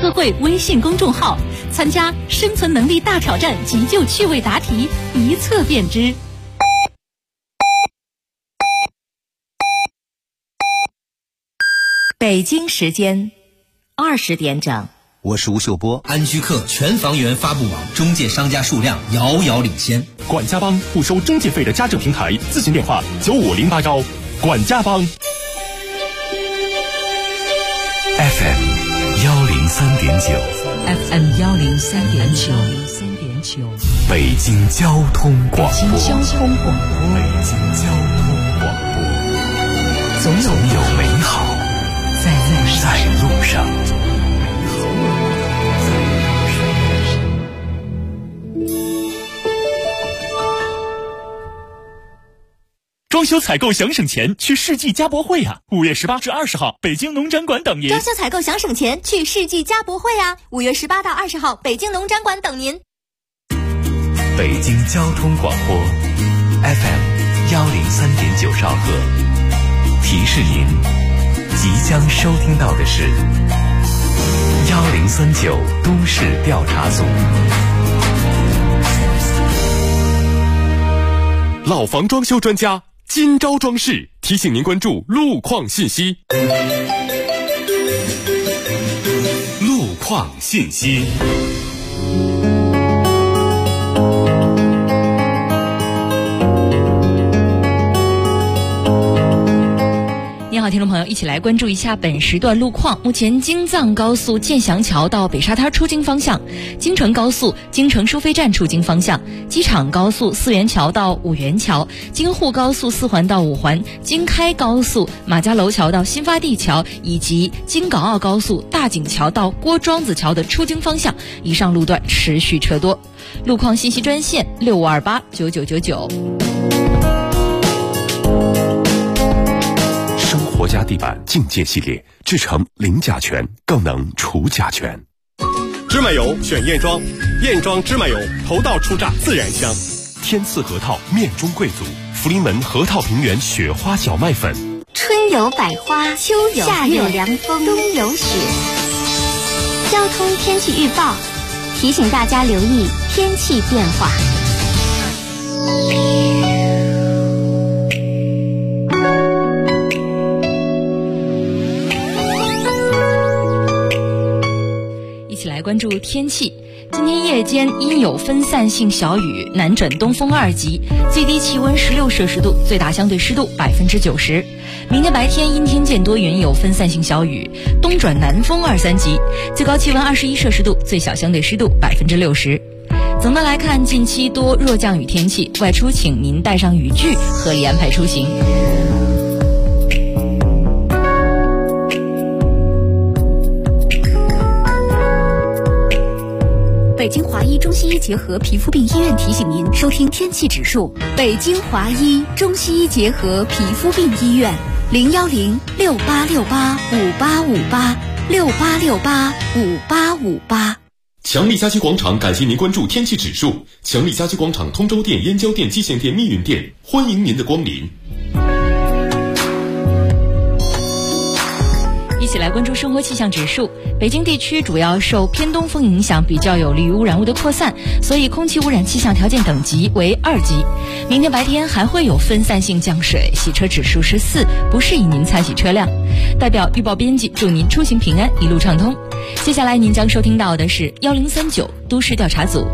科会微信公众号，参加生存能力大挑战急救趣味答题，一测便知。 北京时间20点整。 我是吴秀波。 安居客全房源发布网中介商家数量遥遥领先。 管家帮不收中介费的家政平台，咨询电话95081。管家帮。 FM 103.9 FM 103.9 北京交通广播。 北京交通广播，总有美好在路上。 装修采购想省钱，去世纪家博会啊！5月18至20号，北京农展馆等您。 装修采购想省钱，去世纪家博会啊！5月18到20号，北京农展馆等您。 北京交通广播 FM 103.9兆赫，提示您即将收听到的是1039都市调查组。 老房装修专家今朝装饰提醒您关注路况信息。路况信息。 你好，听众朋友，一起来关注一下本时段路况。目前京藏高速建祥桥到北沙滩出京方向，京承高速京承收费站出京方向，机场高速四元桥到五元桥，京沪高速四环到五环，京开高速马家楼桥到新发地桥，以及京港澳高速大井桥到郭庄子桥的出京方向，以上路段持续车多。路况信息专线65289999。 国家地板境界系列制成零甲醛，更能除甲醛。 芝麻油选燕庄，燕庄芝麻油头道出榨自然香。 天赐核桃面中贵族，福临门核桃平原雪花小麦粉。 春有百花，秋有夏有凉风，冬有雪。交通天气预报提醒大家留意天气变化。 来关注天气，今天夜间阴有分散性小雨，南转东风2级，最低气温16摄氏度，最大相对湿度90%。明天白天阴天见多云，有分散性小雨，东转南风2、3级，最高气温21摄氏度，最小相对湿度60%。总的来看，近期多弱降雨天气，外出请您带上雨具，合理安排出行。 北京华医中西医结合皮肤病医院提醒您收听天气指数。北京华医中西医结合皮肤病医院，01068685858，68685858。 强力家居广场感谢您关注天气指数。强力家居广场通州店、燕郊店、蓟县店、密云店，欢迎您的光临。 一起来关注生活气象指数。北京地区主要受偏东风影响，比较有利于污染物的扩散，所以空气污染气象条件等级为2级。明天白天还会有分散性降水，洗车指数是4，不适宜您擦洗车辆。代表预报编辑祝您出行平安，一路畅通。接下来您将收听到的是1039都市调查组。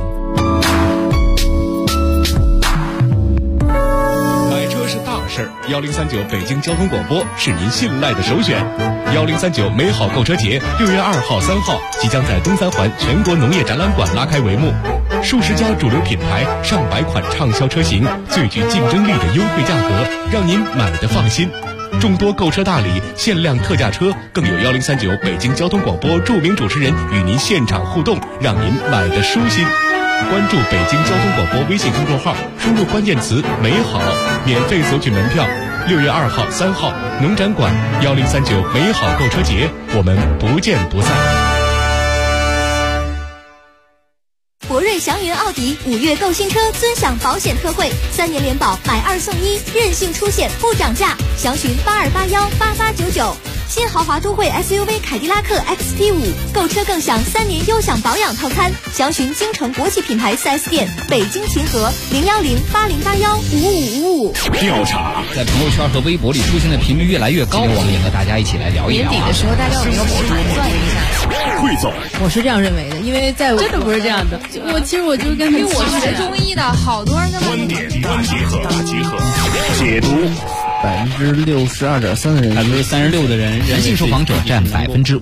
1039北京交通广播是您信赖的首选。1039美好购车节6月2号、3号即将在东三环全国农业展览馆拉开帷幕，数十家主流品牌、上百款畅销车型，最具竞争力的优惠价格，让您买得放心。众多购车大礼、限量特价车，更有1039北京交通广播著名主持人与您现场互动，让您买得舒心。关注北京交通广播微信公众号，输入关键词美好，免费索取门票。6月2号、3号农展馆1039美好购车节，我们不见不散。 博瑞瑞祥云奥迪5月购新车尊享保险特惠，3年联保买2送1，任性出险不涨价，详询82818899。新豪华都会 SUV 凯迪拉克 XT5，购车更享3年优享保养套餐，详询京城国际品牌 4S 店，北京秦河01080815555。 调查在朋友圈和微博里出现的频率越来越高，我们也和大家一起来聊一聊。 年底的时候，大家有没有盘算一下？ 汇总， 我是这样认为的，因为在真的不是这样的。 我其实就跟， 因为我是学中医的，好多人跟观点大集合，解读。 62.3%的人 ，36%的人，男性受访者占53.1%。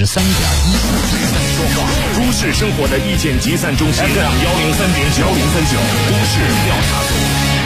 都市生活的意见集散中心 FM 103.9，103.9都市调查组。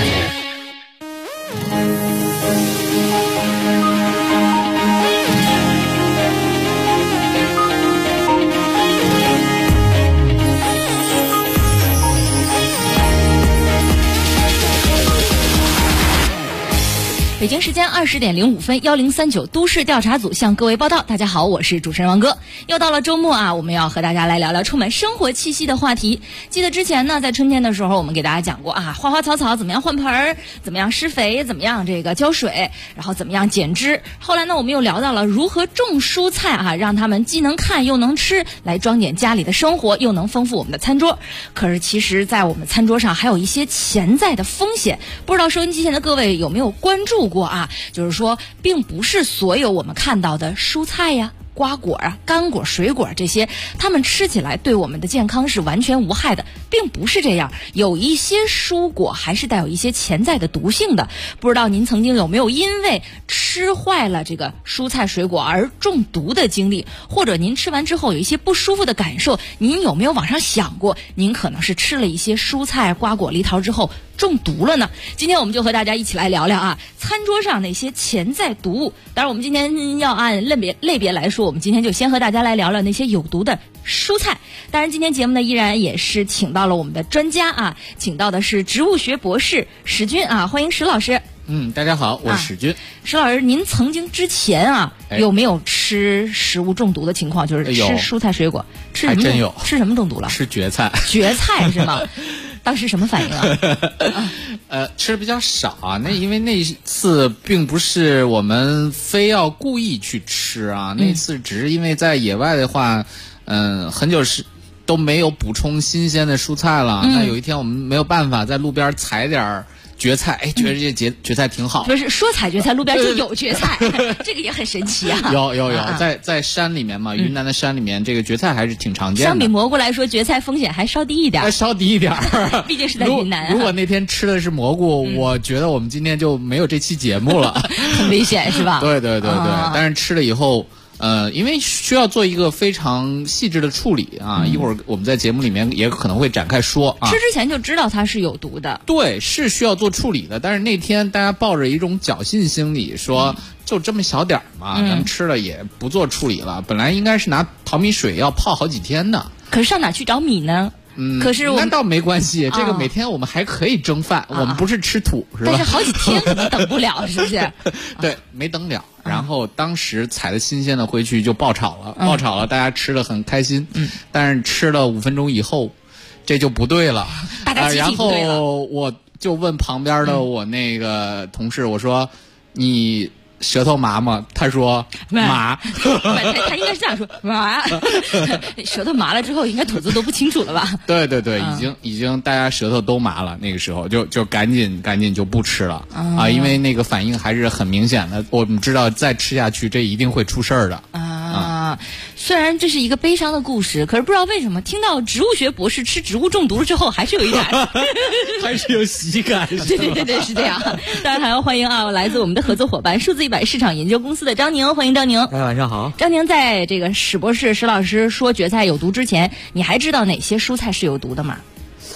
北京时间20点05分，1039都市调查组向各位报道。大家好，我是主持人王哥。又到了周末啊，我们要和大家来聊聊充满生活气息的话题。记得之前呢，在春天的时候，我们给大家讲过啊，花花草草怎么样换盆儿，怎么样施肥，怎么样这个浇水，然后怎么样剪枝。后来呢，我们又聊到了如何种蔬菜啊，让他们既能看又能吃，来装点家里的生活，又能丰富我们的餐桌。可是其实，在我们餐桌上还有一些潜在的风险，不知道收音机前的各位有没有关注过啊？就是说，并不是所有我们看到的蔬菜呀、瓜果啊、干果、水果这些，它们吃起来对我们的健康是完全无害的，并不是这样。有一些蔬果还是带有一些潜在的毒性的。不知道您曾经有没有因为吃坏了这个蔬菜水果而中毒的经历，或者您吃完之后有一些不舒服的感受，您有没有往上想过，您可能是吃了一些蔬菜、瓜果、梨桃之后中毒了呢？今天我们就和大家一起来聊聊啊，餐桌上那些潜在毒物。当然我们今天要按类别来说，我们今天就先和大家来聊聊那些有毒的蔬菜。当然今天节目呢依然也是请到了我们的专家啊，请到的是植物学博士史军啊，欢迎史老师。 大家好，我是史军。 史老师，您曾经之前啊，有没有吃食物中毒的情况？就是吃蔬菜水果，吃什么？ 还真有。 吃什么中毒了？ 吃蕨菜。 蕨菜是吗？当时什么反应啊？吃的比较少啊。因为那次并不是我们非要故意去吃啊，那次只是因为在野外的话，很久都没有补充新鲜的蔬菜了。那有一天我们没有办法在路边采点蕨菜，觉得这蕨菜挺好。 就是说采蕨菜，路边就有蕨菜，这个也很神奇啊。 有，在山里面嘛，云南的山里面，这个蕨菜还是挺常见的。 相比蘑菇来说，蕨菜风险还稍低一点。毕竟是在云南。 如果那天吃的是蘑菇，我觉得我们今天就没有这期节目了。 很危险是吧？ 对。但是吃了以后。因为需要做一个非常细致的处理啊，一会儿我们在节目里面也可能会展开说啊。 吃之前就知道它是有毒的， 对，是需要做处理的。但是那天大家抱着一种侥幸心理，说就这么小点儿嘛，咱们吃了也不做处理了。本来应该是拿淘米水要泡好几天的， 可是上哪去找米呢？可是那倒没关系，这个每天我们还可以蒸饭，我们不是吃土是吧？ 但是好几天可能等不了，是不是？ 对，没等了。然后当时采的新鲜的回去就爆炒了，大家吃的很开心。但是吃了5分钟以后，这就不对了。 大家集体不对了。 然后我就问旁边的我那个同事，我说你舌头麻吗？他说麻。 他应该是这样说，麻。舌头麻了之后，应该吐字都不清楚了吧？ 对，已经大家舌头都麻了。那个时候就赶紧就不吃了啊，因为那个反应还是很明显的。我们知道再吃下去，这一定会出事儿的啊。虽然这是一个悲伤的故事，可是不知道为什么听到植物学博士吃植物中毒了之后，还是有一点， 还是有喜感。 对，是这样。当然还要欢迎啊，来自我们的合作伙伴数字100市场研究公司的张宁，欢迎张宁。 晚上好。 张宁，在这个史博士、史老师说蕨菜有毒之前，你还知道哪些蔬菜是有毒的吗？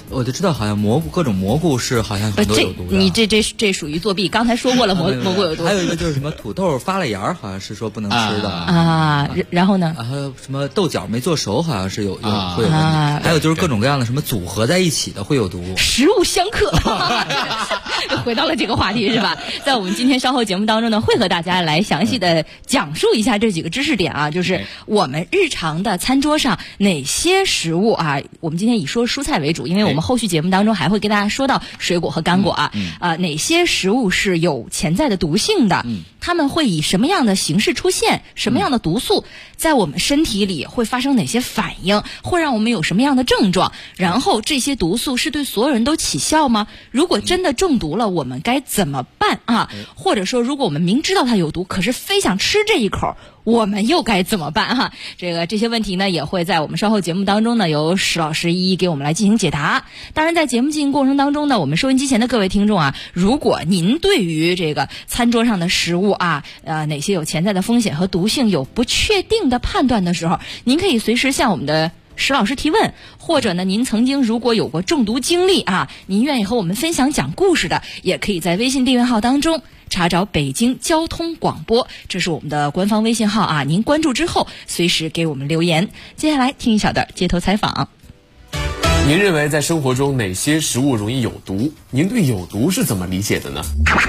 我就知道好像各种蘑菇是好像很多有毒的。 你这属于作弊。刚才说过了，蘑菇有毒。 还有一个就是什么土豆发了芽，好像是说不能吃的啊。然后呢？ 还有什么豆角没做熟，好像是会有问题。还有就是各种各样的什么组合在一起的会有毒。 食物相克，回到了这个话题是吧？在我们今天稍后节目当中呢，会和大家来详细的讲述一下这几个知识点啊，就是我们日常的餐桌上哪些食物啊，我们今天以说蔬菜为主，因为我们后续节目当中还会跟大家说到水果和干果哪些食物是有潜在的毒性的，它们会以什么样的形式出现，什么样的毒素在我们身体里会发生哪些反应，会让我们有什么样的症状，然后这些毒素是对所有人都起效吗？如果真的中毒了，我们该怎么办啊？或者说如果我们明知道它有毒，可是非想吃这一口，我们又该怎么办哈？这些问题呢，也会在我们稍后节目当中呢，由石老师一一给我们来进行解答。当然，在节目进行过程当中呢，我们收音机前的各位听众啊，如果您对于这个餐桌上的食物啊，哪些有潜在的风险和毒性有不确定的判断的时候，您可以随时向我们的石老师提问，或者呢，您曾经如果有过中毒经历啊，您愿意和我们分享讲故事的，也可以在微信订阅号当中查找北京交通广播，这是我们的官方微信号啊，您关注之后随时给我们留言。接下来听一小段街头采访。 您认为在生活中哪些食物容易有毒？您对有毒是怎么理解的呢？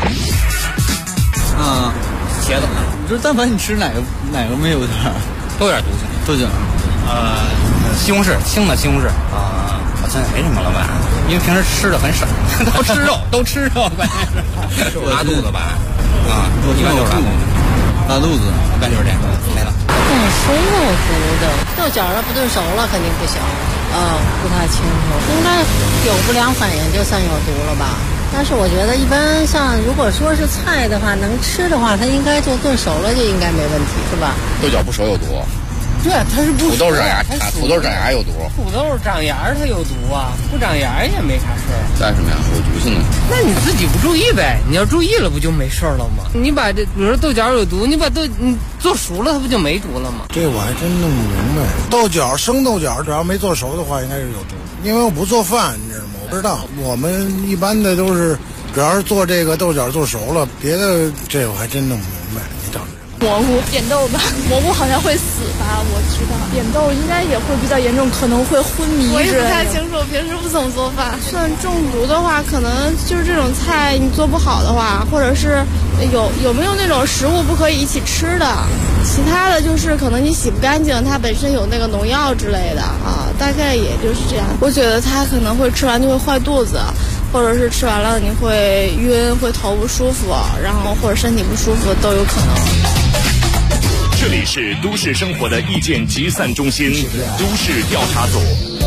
茄子，你说但凡你吃哪个没有点都有点毒性，都有。西红柿，青的西红柿好像也没什么了吧？因为平时吃的很少，都吃肉，关键是拉肚子吧？一般就是拉肚子，一般就是这个没了。 炖熟肉毒的，豆角要不炖熟了肯定不行。不太清楚，应该有不良反应就算有毒了吧？但是我觉得一般像如果说是菜的话，能吃的话，它应该就炖熟了就应该没问题，是吧？ 豆角不熟有毒。 对，它是不熟。 土豆长芽，土豆长芽有毒。 土豆长芽它有毒啊，不长芽也没啥事儿。 干什么呀？有毒性的。 那你自己不注意呗？你要注意了，不就没事了吗？你把比如说豆角有毒，你做熟了，它不就没毒了吗？ 这我还真弄不明白。豆角生豆角，只要没做熟的话，应该是有毒。因为我不做饭，你知道吗？我不知道。我们一般的都是，只要是做这个豆角做熟了，别的这我还真弄不明白。你找着。 蘑菇扁豆吧，蘑菇好像会死吧？我知道扁豆应该也会比较严重，可能会昏迷。 我也不太清楚，平时不怎么做饭。算中毒的话，可能就是这种菜你做不好的话，或者是有没有那种食物不可以一起吃的？其他的就是可能你洗不干净，它本身有那个农药之类的啊，大概也就是这样。我觉得它可能会吃完就会坏肚子，或者是吃完了你会晕，会头不舒服，然后或者身体不舒服都有可能。 这里是都市生活的意见集散中心，都市调查组。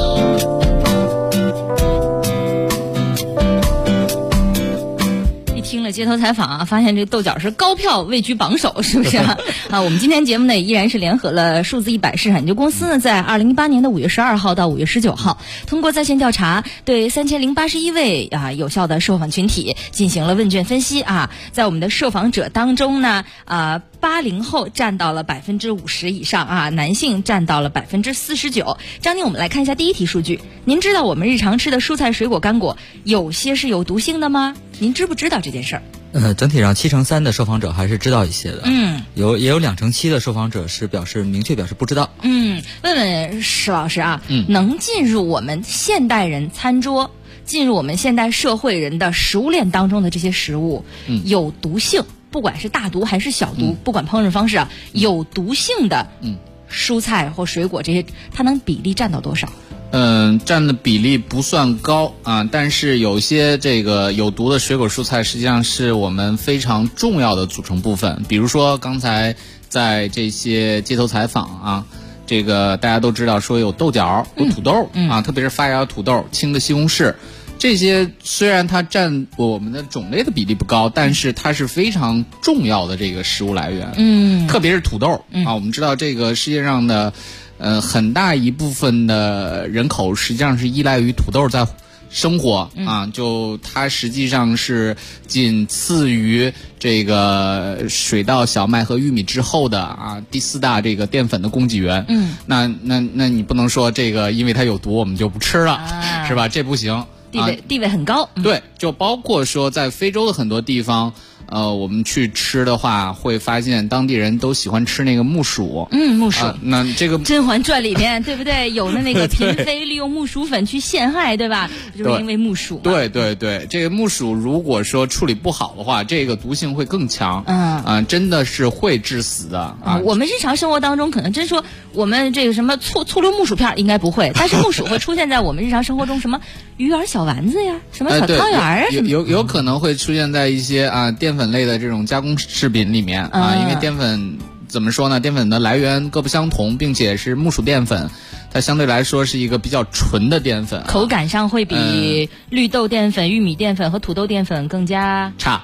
听了街头采访啊，发现这个豆角是高票位居榜首，是不是啊？我们今天节目呢也依然是联合了数字100市场研究公司呢，在2018年的5月12号到5月19号，通过在线调查，对3081位有效的受访群体进行了问卷分析啊。在我们的受访者当中呢，80后占到了50%以上啊，男性占到了49%。张宁，我们来看一下第一题数据。您知道我们日常吃的蔬菜、水果、干果有些是有毒性的吗？您知不知道这件事儿？ 整体上7%-3%的受访者还是知道一些的。也有2%-7%的受访者是明确表示不知道。 问问石老师啊，能进入我们现代人餐桌，进入我们现代社会人的食物链当中的这些食物，有毒性，不管是大毒还是小毒，不管烹饪方式啊，有毒性的蔬菜或水果这些，它能比例占到多少？ 占的比例不算高啊，但是有些这个有毒的水果蔬菜实际上是我们非常重要的组成部分。比如说刚才在这些街头采访啊，这个大家都知道说有豆角、有土豆啊，特别是发芽土豆、青的西红柿，这些虽然它占我们的种类的比例不高，但是它是非常重要的这个食物来源。特别是土豆啊，我们知道这个世界上的很大一部分的人口实际上是依赖于土豆在生活啊，就它实际上是仅次于这个水稻、小麦和玉米之后的第4大这个淀粉的供给源。那你不能说这个因为它有毒我们就不吃了。 是吧？这不行， 地位很高。 对，就包括说在非洲的很多地方。我们去吃的话，会发现当地人都喜欢吃那个木薯。 木薯。 那这个《 甄嬛传》里面，对不对？有的那个嫔妃利用木薯粉去陷害，对吧？就是因为木薯。 对，这个木薯如果说处理不好的话，这个毒性会更强。真的是会致死的啊。 我们日常生活当中可能真说我们这个什么醋溜木薯片应该不会，但是木薯会出现在我们日常生活中，什么鱼圆小丸子呀，什么小汤圆啊， 有可能会出现在一些淀粉类的这种加工食品里面因为淀粉怎么说呢？淀粉的来源各不相同，并且是木薯淀粉，它相对来说是一个比较纯的淀粉， 口感上会比绿豆淀粉、玉米淀粉和土豆淀粉更加差。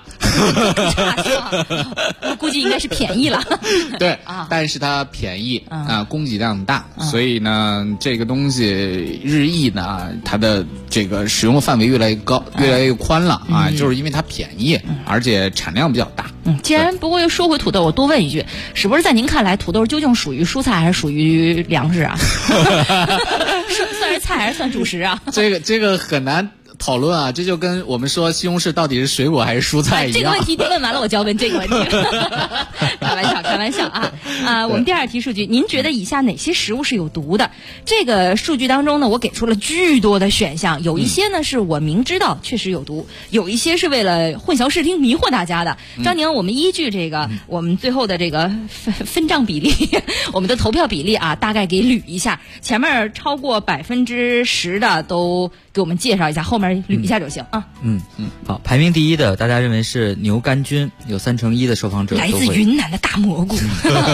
我估计应该是便宜了。 对，但是它便宜供给量大，所以呢，这个东西日益呢，它的这个使用范围越来越高，越来越宽了就是因为它便宜，而且产量比较大。 既然不过又说回土豆，我多问一句，是不是在您看来，土豆究竟属于蔬菜还是属于粮食啊？算是菜还是算主食啊？ 这个很难讨论啊，这就跟我们说西红柿到底是水果还是蔬菜一样。 这个问题问完了，我就要问这个问题。开玩笑啊！我们第二题数据，您觉得以下哪些食物是有毒的？这个数据当中呢，我给出了巨多的选项，有一些呢是我明知道确实有毒，有一些是为了混淆视听、迷惑大家的。张宁，我们依据这个我们最后的这个分账比例，我们的投票比例大概给捋一下，前面超过10%的都给我们介绍一下，后面捋一下就行啊。 好，排名第一的大家认为是牛肝菌，有1/3的受访者来自云南的大蘑菇。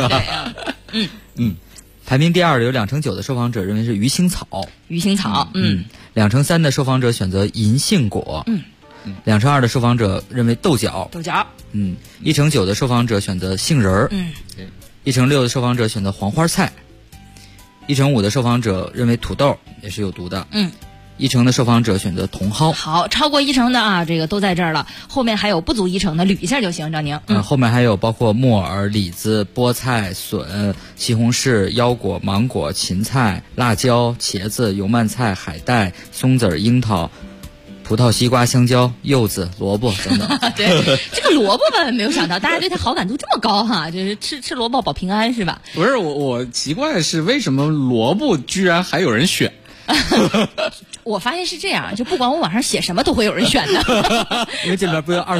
排名第二的有2/9的受访者认为是鱼腥草。2/3的受访者选择银杏果。2/2的受访者认为豆角。1/9的受访者选择杏仁儿。1/6的受访者选择黄花菜。1/5的受访者认为土豆也是有毒的。1成的受访者选择茼蒿。 好，超过1成的这个都在这儿了，后面还有不足1成的，捋一下就行。张宁， 后面还有包括木耳、李子、菠菜、笋、西红柿、腰果、芒果、芹菜、辣椒、茄子、油蔓菜、海带、松子、樱桃、葡萄、西瓜、香蕉、柚子、萝卜等等。 对，这个萝卜吧，没有想到大家对它好感度这么高哈，就是吃萝卜保平安是吧？ 不是，我奇怪的是为什么萝卜居然还有人选？ 我发现是这样，就不管我网上写什么都会有人选的。 因为这里边不有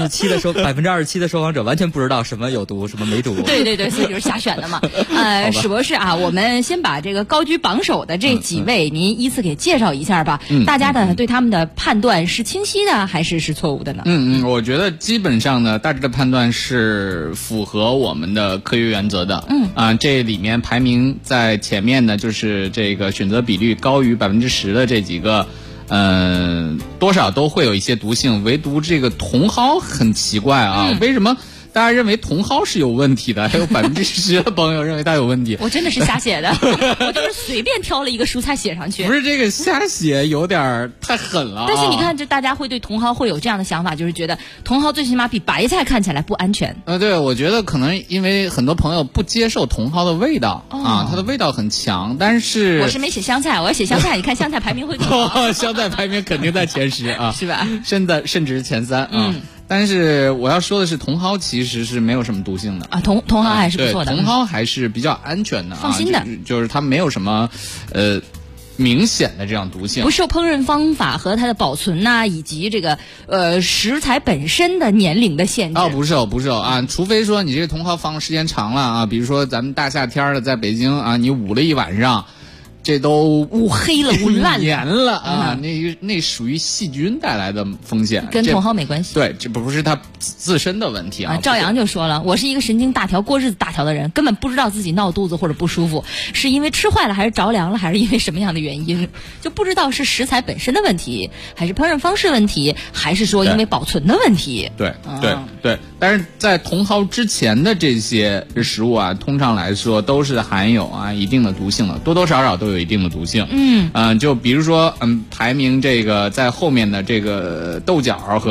27%的受访者完全不知道什么有毒什么没毒。 对，所以就是瞎选的嘛。史博士我们先把这个高居榜首的这几位您依次给介绍一下吧。大家的对他们的判断是清晰的还是错误的呢？ 我觉得基本上呢，大致的判断是符合我们的科学原则的。这里面排名在前面的就是这个选择比率高于10%的这几个。多少都会有一些毒性，唯独这个茼蒿很奇怪为什么大家认为茼蒿是有问题的，还有10%的朋友认为它有问题？ 我真的是瞎写的，我就是随便挑了一个蔬菜写上去。 不是这个瞎写有点太狠了。 但是你看，这大家会对茼蒿会有这样的想法，就是觉得茼蒿最起码比白菜看起来不安全。 对，我觉得可能因为很多朋友不接受茼蒿的味道它的味道很强，但是我是没写香菜，我要写香菜，你看香菜排名会更好。 香菜排名肯定在前10 是吧？ 甚至前3但是我要说的是，茼蒿其实是没有什么毒性的茼蒿还是不错的， 茼蒿还是比较安全的放心的， 就是它没有什么明显的这样毒性， 不受烹饪方法和它的保存以及这个食材本身的年龄的限制。 不受除非说你这个茼蒿放时间长了比如说咱们大夏天的在北京你捂了一晚上。这都捂黑了、捂烂了、 黏了那属于细菌带来的风险， 跟茼蒿没关系。 对，这不是它自身的问题赵阳就说了，我是一个神经大条、过日子大条的人，根本不知道自己闹肚子或者不舒服，是因为吃坏了，还是着凉了，还是因为什么样的原因，就不知道是食材本身的问题，还是烹饪方式问题，还是说因为保存的问题。 对。但是在茼蒿之前的这些食物通常来说都是含有一定的毒性的，多多少少都有一定的毒性。就比如说排名这个在后面的这个豆角和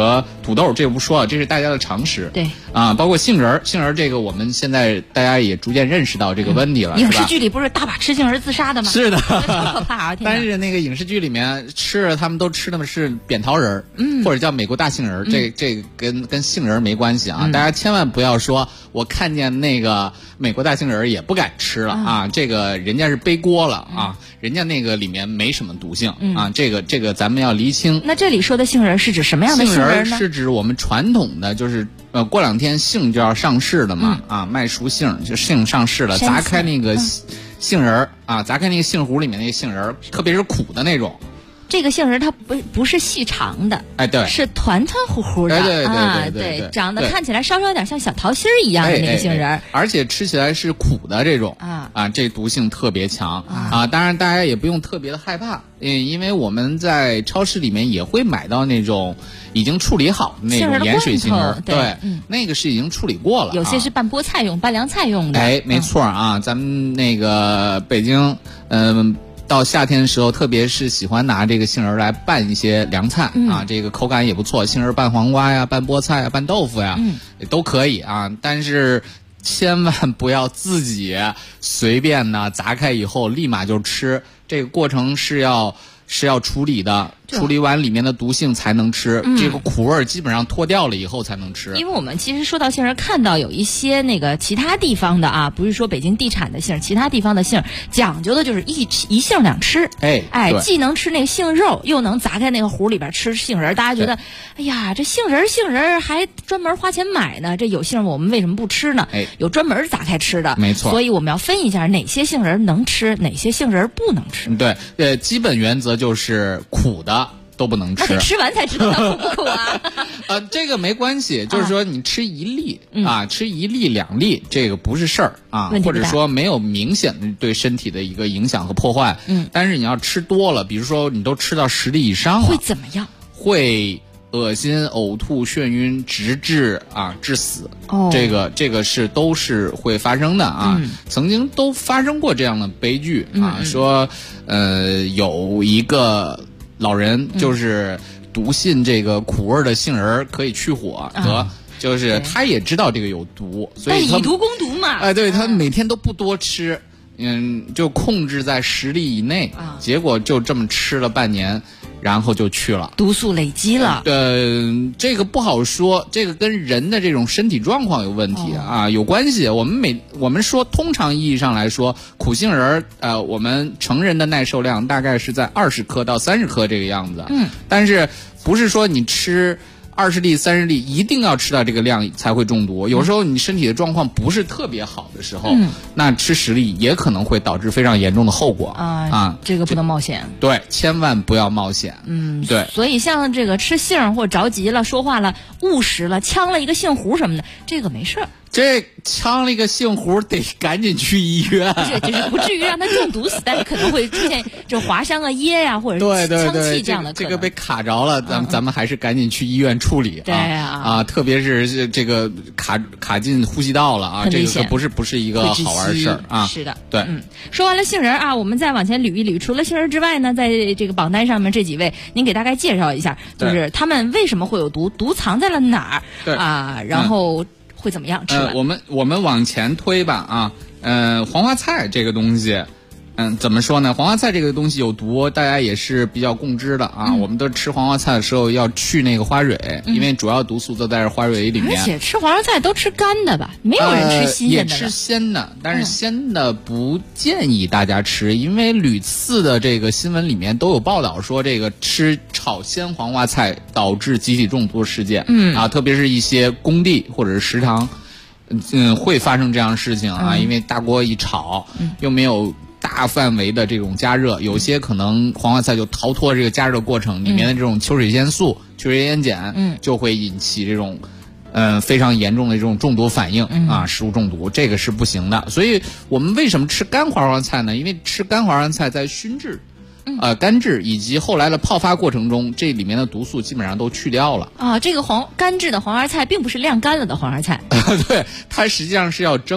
土豆这个不说了，这是大家的常识。 对啊，包括杏仁儿这个我们现在大家也逐渐认识到这个问题了。 影视剧里不是大把吃杏仁自杀的吗？ 是的， 超可怕啊！ 但是那个影视剧里面他们都吃的是扁桃仁儿，或者叫美国大杏仁儿，这个跟杏仁没关系啊！大家千万不要说我看见那个美国大杏仁也不敢吃了啊！这个人家是背锅了啊！人家那个里面没什么毒性啊！这个咱们要厘清。 那这里说的杏仁是指什么样的杏仁呢？ 杏仁是指我们传统的，就是过2天杏就要上市了嘛啊，麦熟杏就杏上市了，砸开那个杏仁啊，砸开那个杏核里面那个杏仁，特别是苦的那种。 这个杏仁它不是细长的， 哎，对， 是团团糊糊的， 对， 长得看起来稍稍有点像小桃心一样的那个杏仁， 而且吃起来是苦的这种这毒性特别强啊。当然大家也不用特别的害怕，因为我们在超市里面也会买到那种已经处理好的那种盐水杏仁，对，那个是已经处理过了， 有些是拌菠菜用、拌凉菜用的。 哎，没错啊，咱们那个北京，到夏天的时候，特别是喜欢拿这个杏仁来拌一些凉菜啊，这个口感也不错。杏仁拌黄瓜呀、拌菠菜呀、拌豆腐呀，都可以啊。但是千万不要自己随便的砸开以后立马就吃，这个过程是要处理的。处理完里面的毒性才能吃，这个苦味基本上脱掉了以后才能吃。 因为我们其实说到杏仁，看到有一些那个其他地方的啊，不是说北京地产的杏，其他地方的杏讲究的就是一杏两吃。哎，既能吃那个杏肉，又能砸开那个核里边吃杏仁。大家觉得，哎呀，这杏仁还专门花钱买呢，这有杏我们为什么不吃呢？有专门砸开吃的， 没错。 所以我们要分一下哪些杏仁能吃，哪些杏仁不能吃。 对，基本原则就是苦的都不能吃， 那你吃完才知道它苦不苦啊？ 这个没关系，就是说你吃1粒吃1粒2粒，这个不是事儿啊，或者说没有明显的对身体的一个影响和破坏。但是你要吃多了，比如说你都吃到10粒以上了， 会怎么样？ 会恶心、呕吐、眩晕，直至致死。这个都是会发生的啊。曾经都发生过这样的悲剧啊，说有一个老人就是笃信这个苦味的杏仁可以去火，就是他也知道这个有毒，所以以毒攻毒嘛。 对，他每天都不多吃，就控制在10粒以内，结果就这么吃了半年。然后就去了， 毒素累积了。 这个不好说，这个跟人的这种身体状况有问题有关系。我们说，通常意义上来说，苦杏仁我们成人的耐受量大概是在20克到30克这个样子。但是不是说你吃20粒、30粒一定要吃到这个量才会中毒。有时候你身体的状况不是特别好的时候，那吃10粒也可能会导致非常严重的后果这个不能冒险。 对，千万不要冒险。对。 所以像这个吃杏或着急了、说话了、误食了、呛了一个杏核什么的，这个没事儿。 这呛了一个杏核得赶紧去医院， 就是不至于让它中毒死，但是可能会出现就划伤啊、噎呀，或者是呛气这样的。 这个被卡着了，咱们还是赶紧去医院处理。 对啊， 特别是这个卡进呼吸道了啊，这个不是一个好玩的事儿啊。 是的， 对。 说完了杏仁我们再往前捋一捋，除了杏仁之外呢，在这个榜单上面这几位，您给大概介绍一下，就是他们为什么会有毒，毒藏在了哪儿然后会怎么样？ 我们往前推吧黄花菜这个东西，怎么说呢？黄花菜这个东西有毒，大家也是比较共知的我们都吃黄花菜的时候要去那个花蕊，因为主要毒素都在花蕊里面。 而且吃黄花菜都吃干的吧？没有人吃新鲜的。 也吃鲜的，但是鲜的不建议大家吃，因为屡次的这个新闻里面都有报道说，这个吃炒鲜黄花菜导致集体中毒事件。特别是一些工地或者是食堂，会发生这样的事情因为大锅一炒，又没有大范围的这种加热，有些可能黄花菜就逃脱这个加热过程里面的这种秋水仙素、秋水烟碱，就会引起这种非常严重的这种中毒反应食物中毒，这个是不行的。所以我们为什么吃干黄花菜呢？因为吃干黄花菜在熏制干制以及后来的泡发过程中，这里面的毒素基本上都去掉了这个干制的黄花菜并不是晾干了的黄花菜对，它实际上是要蒸的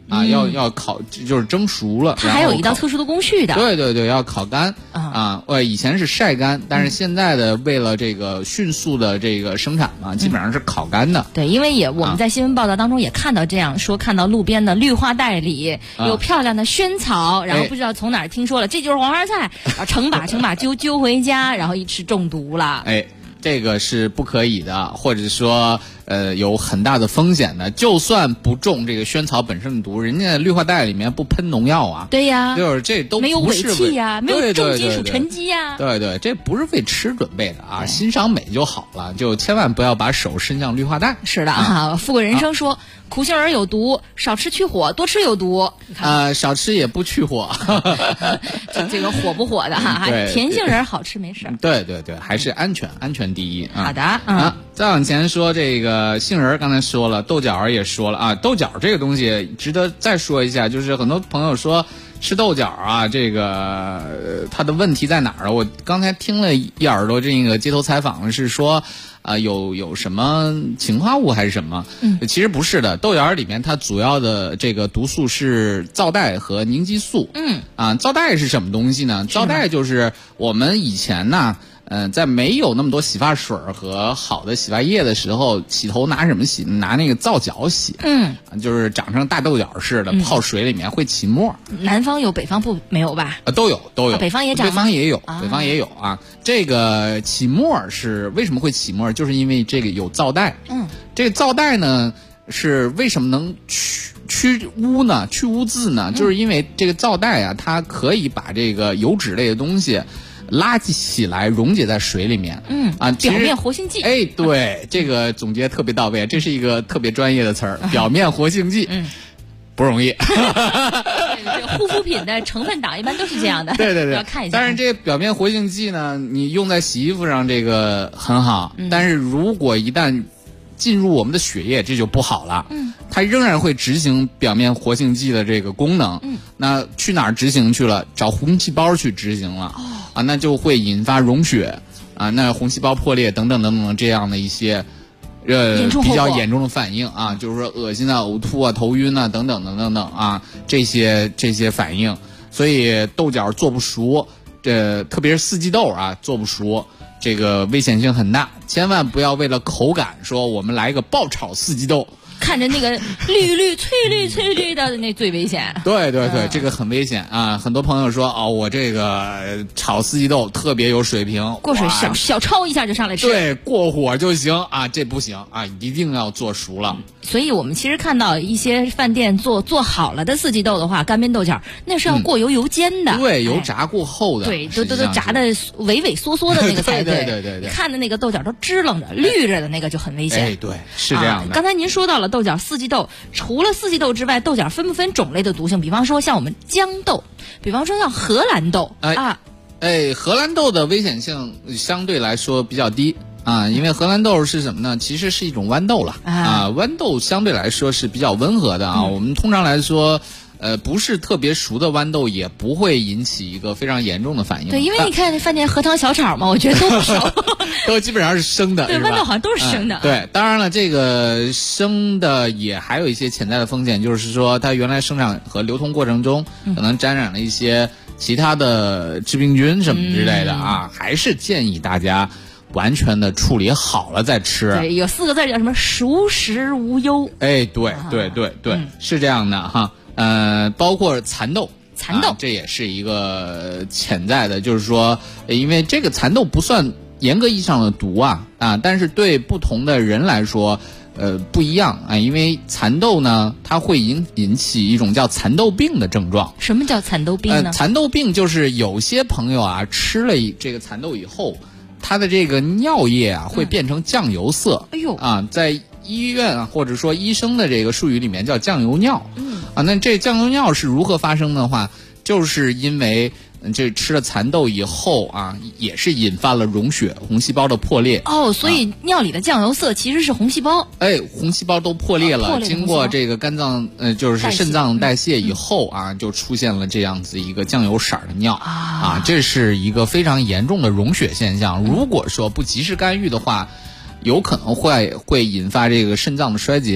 啊，要烤，就是蒸熟了。 它还有一道特殊的工序的。 对对对，要烤干啊。以前是晒干，但是现在的为了这个迅速的这个生产嘛，基本上是烤干的。 对，因为我们在新闻报道当中也看到这样说，看到路边的绿化带里有漂亮的萱草，然后不知道从哪儿听说了，这就是黄花菜，然后成把揪回家，然后一吃中毒了。 这个是不可以的，或者说有很大的风险的。就算不中这个萱草本身的毒，人家绿化带里面不喷农药啊。 对呀， 就是这都没有尾气呀，没有重金属沉积呀。 对对，这不是为吃准备的啊，欣赏美就好了，就千万不要把手伸向绿化带。 是的啊，富贵人生说。苦杏仁有毒，少吃去火，多吃有毒。 少吃也不去火。 这个火不火的哈？甜杏仁好吃没事。 对对对，还是安全第一。 好的， 再往前说这个杏仁，刚才说了，豆角也说了啊。豆角这个东西值得再说一下，就是很多朋友说吃豆角啊，这个它的问题在哪儿？我刚才听了一耳朵这个街头采访是说。有什么氰化物还是什么？其实不是的，豆角里面它主要的这个毒素是皂带和凝激素。皂带是什么东西呢？皂带就是我们以前呢，在没有那么多洗发水和好的洗发液的时候，洗头拿什么洗？拿那个皂角洗。就是长成大豆角似的，泡水里面会起沫。 南方有，北方不没有吧？ 都有。 北方也长。 北方也有啊。这个起沫是为什么会起沫？就是因为这个有皂带。这个皂带呢是为什么能去污渍呢？就是因为这个皂带啊，它可以把这个油脂类的东西拉起来，溶解在水里面。 表面活性剂。 对，这个总结特别到位，这是一个特别专业的词儿，表面活性剂。不容易。 这个护肤品的成分档一般都是这样的。 对， 要看一下。 但是这表面活性剂呢，你用在洗衣服上这个很好，但是如果一旦进入我们的血液，这就不好了。它仍然会执行表面活性剂的这个功能。那去哪儿执行去了？找红细胞去执行了。那就会引发溶血啊，那红细胞破裂等等这样的一些比较严重的反应啊，就是说恶心啊、呕吐啊、头晕啊等等啊，这些反应。所以豆角做不熟，特别是四季豆啊，做不熟，这个危险性很大，千万不要为了口感说我们来一个爆炒四季豆。 看着那个绿翠绿的那最危险。 对，这个很危险啊！很多朋友说我这个炒四季豆特别有水平， 过水小焯一下就上来吃。 对，过火就行啊，这不行啊，一定要做熟了。 所以我们其实看到一些饭店做好了的四季豆的话，干煸豆角那是要过油煎的。 对，油炸过后的。 对，都炸的萎缩的那个才对。 对， 看的那个豆角都支棱着、绿着的那个就很危险。 对，是这样的。 刚才您说到了豆角四季豆，除了四季豆之外，豆角分不分种类的毒性？比方说像我们豇豆，比方说像荷兰豆荷兰豆的危险性相对来说比较低啊，因为荷兰豆是什么呢？其实是一种豌豆了啊，豌豆相对来说是比较温和的啊。我们通常来说。不是特别熟的豌豆也不会引起一个非常严重的反应。 对，因为你看饭店荷塘小炒嘛，我觉得都不熟， 都基本上是生的。 对，豌豆好像都是生的。 对，当然了，这个生的也还有一些潜在的风险，就是说它原来生产和流通过程中可能沾染了一些其他的致病菌什么之类的啊，还是建议大家完全的处理好了再吃。 对，有4个字叫什么？熟食无忧。 对，是这样的哈。包括蚕豆，这也是一个潜在的，就是说，因为这个蚕豆不算严格意义上的毒啊，但是对不同的人来说，不一样啊，因为蚕豆呢，它会引起一种叫蚕豆病的症状。 什么叫蚕豆病呢？ 蚕豆病就是有些朋友啊，吃了这个蚕豆以后，他的这个尿液啊会变成酱油色。在医院啊，或者说医生的这个术语里面叫酱油尿。那这酱油尿是如何发生的话，就是因为这吃了蚕豆以后啊，也是引发了溶血、红细胞的破裂。 所以尿里的酱油色其实是红细胞。 红细胞都破裂了，经过这个肝脏就是肾脏代谢以后啊，就出现了这样子一个酱油色的尿这是一个非常严重的溶血现象。如果说不及时干预的话，有可能会引发这个肾脏的衰竭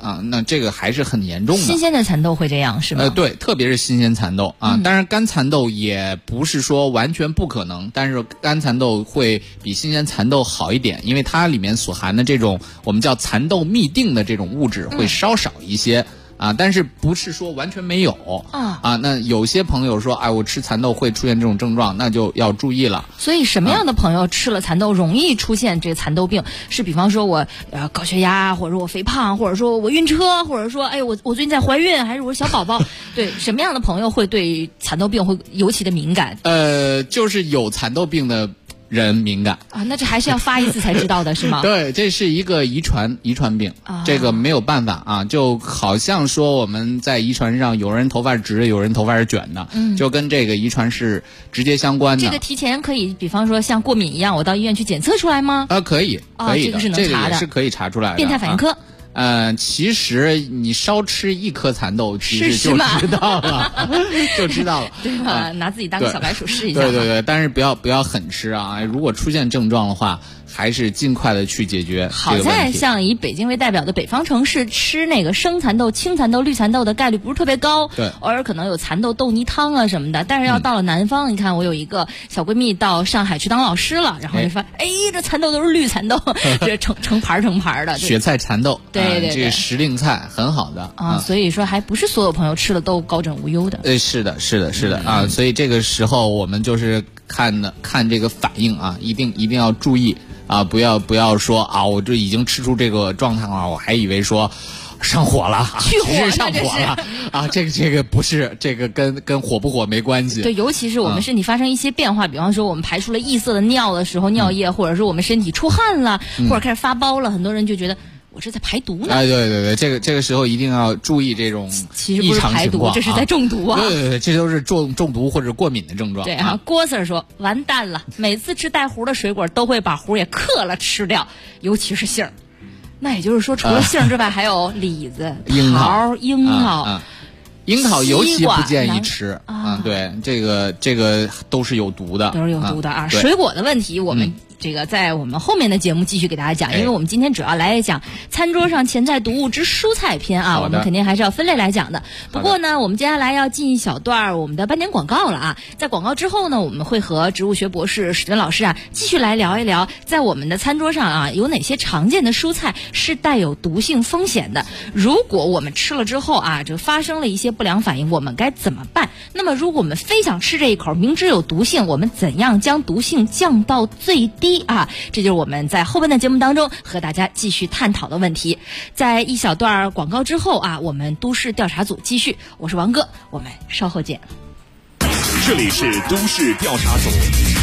啊，那这个还是很严重的。 新鲜的蚕豆会这样是吗？ 对，特别是新鲜蚕豆啊。当然干蚕豆也不是说完全不可能，但是干蚕豆会比新鲜蚕豆好一点，因为它里面所含的这种我们叫蚕豆嘧啶的这种物质会稍少一些。但是不是说完全没有那有些朋友说，哎，我吃蚕豆会出现这种症状，那就要注意了。 所以什么样的朋友吃了蚕豆容易出现这个蚕豆病？是比方说我高血压，或者说我肥胖，或者说我晕车，或者说哎我最近在怀孕，还是我小宝宝？对，什么样的朋友会对蚕豆病会尤其的敏感？ 就是有蚕豆病的人敏感那这还是要发一次才知道的是吗？ 对，这是一个遗传病这个没有办法就好像说我们在遗传上有人头发直，有人头发是卷的，就跟这个遗传是直接相关的。 这个提前可以，比方说像过敏一样，我到医院去检测出来吗？ 可以的， 这个是能查的， 这个也是可以查出来的。 变态反应科。 其实你少吃一颗蚕豆，其实就知道了，就知道了， 对吧？拿自己当个小白鼠试一下。 对，但是不要狠吃啊！如果出现症状的话，还是尽快的去解决。 好在像以北京为代表的北方城市，吃那个生蚕豆、青蚕豆、绿蚕豆的概率不是特别高， 对， 偶尔可能有蚕豆豆泥汤啊什么的。但是要到了南方，你看我有一个小闺蜜到上海去当老师了，然后就说，这蚕豆都是绿蚕豆，这成盘的雪菜蚕豆， 对， 这个时令菜很好的所以说还不是所有朋友吃了都高枕无忧的。 是的所以这个时候我们就是看这个反应一定要注意不要说我这已经吃出这个状态了，我还以为说上火了， 去火了， 上火了这个不是，这个跟火不火没关系。 对，尤其是我们身体发生一些变化，比方说我们排出了异色的尿的时候，尿液，或者是我们身体出汗了，或者开始发包了，很多人就觉得我是在排毒呢。 对，这个时候一定要注意这种异常情况， 这是在中毒啊。 对，这都是中毒或者过敏的症状。 对郭 Sir 说完蛋了，每次吃带核的水果都会把核也嗑了吃掉，尤其是杏儿。那也就是说，除了杏儿之外，还有李子、桃、樱桃。 樱桃尤其不建议吃对，这个都是有毒的， 都是有毒的水果的问题，我们这个在我们后面的节目继续给大家讲，因为我们今天主要来讲餐桌上潜在毒物之蔬菜篇我们肯定还是要分类来讲的。不过呢，我们接下来要进一小段我们的半点广告了在广告之后呢，我们会和植物学博士史敦老师继续来聊一聊，在我们的餐桌上有哪些常见的蔬菜是带有毒性风险的。如果我们吃了之后就发生了一些不良反应，我们该怎么办？那么如果我们非想吃这一口，明知有毒性，我们怎样将毒性降到最低这就是我们在后半段节目当中和大家继续探讨的问题。在一小段广告之后我们都市调查组继续，我是王哥，我们稍后见。 这里是都市调查组。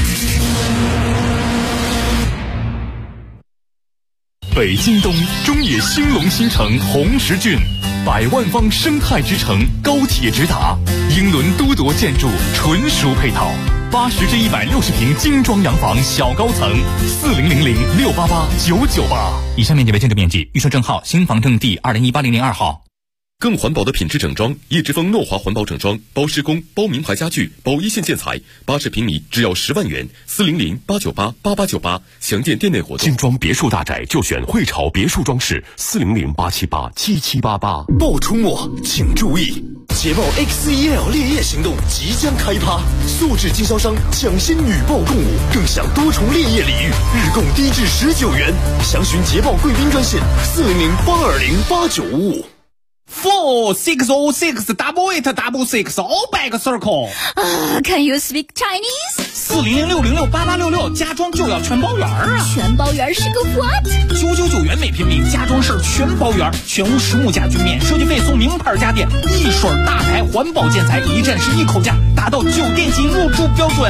北京东中野兴隆新城红石郡，100万方生态之城，高铁直达，英伦都铎建筑，纯属配套，80至160平精装洋房小高层，4000688998。 以上面积为建筑面积，预售证号新房证第20180002号。 更环保的品质整装，叶之峰诺华环保整装，包施工，包名牌家具，包一线建材，80平米只要10万元，400-898-8898，详见店内活动。 精装别墅大宅就选汇潮别墅装饰，400-878-7788。 报出没请注意，捷豹 XEL 烈焰行动即将开趴，素质经销商抢先女报共舞，更享多重烈焰礼遇，日供低至19元。详询捷豹贵宾专线400-820-8955。 4-6-6-8-8-6 all back circle. Can you speak Chinese? 400-606-8866家装就要全包圆全包圆是个 what? 999元每平米，家装是全包圆，全屋实木家具免设计费送名牌家电，一水大牌环保建材，一站式一口价，达到酒店级入住标准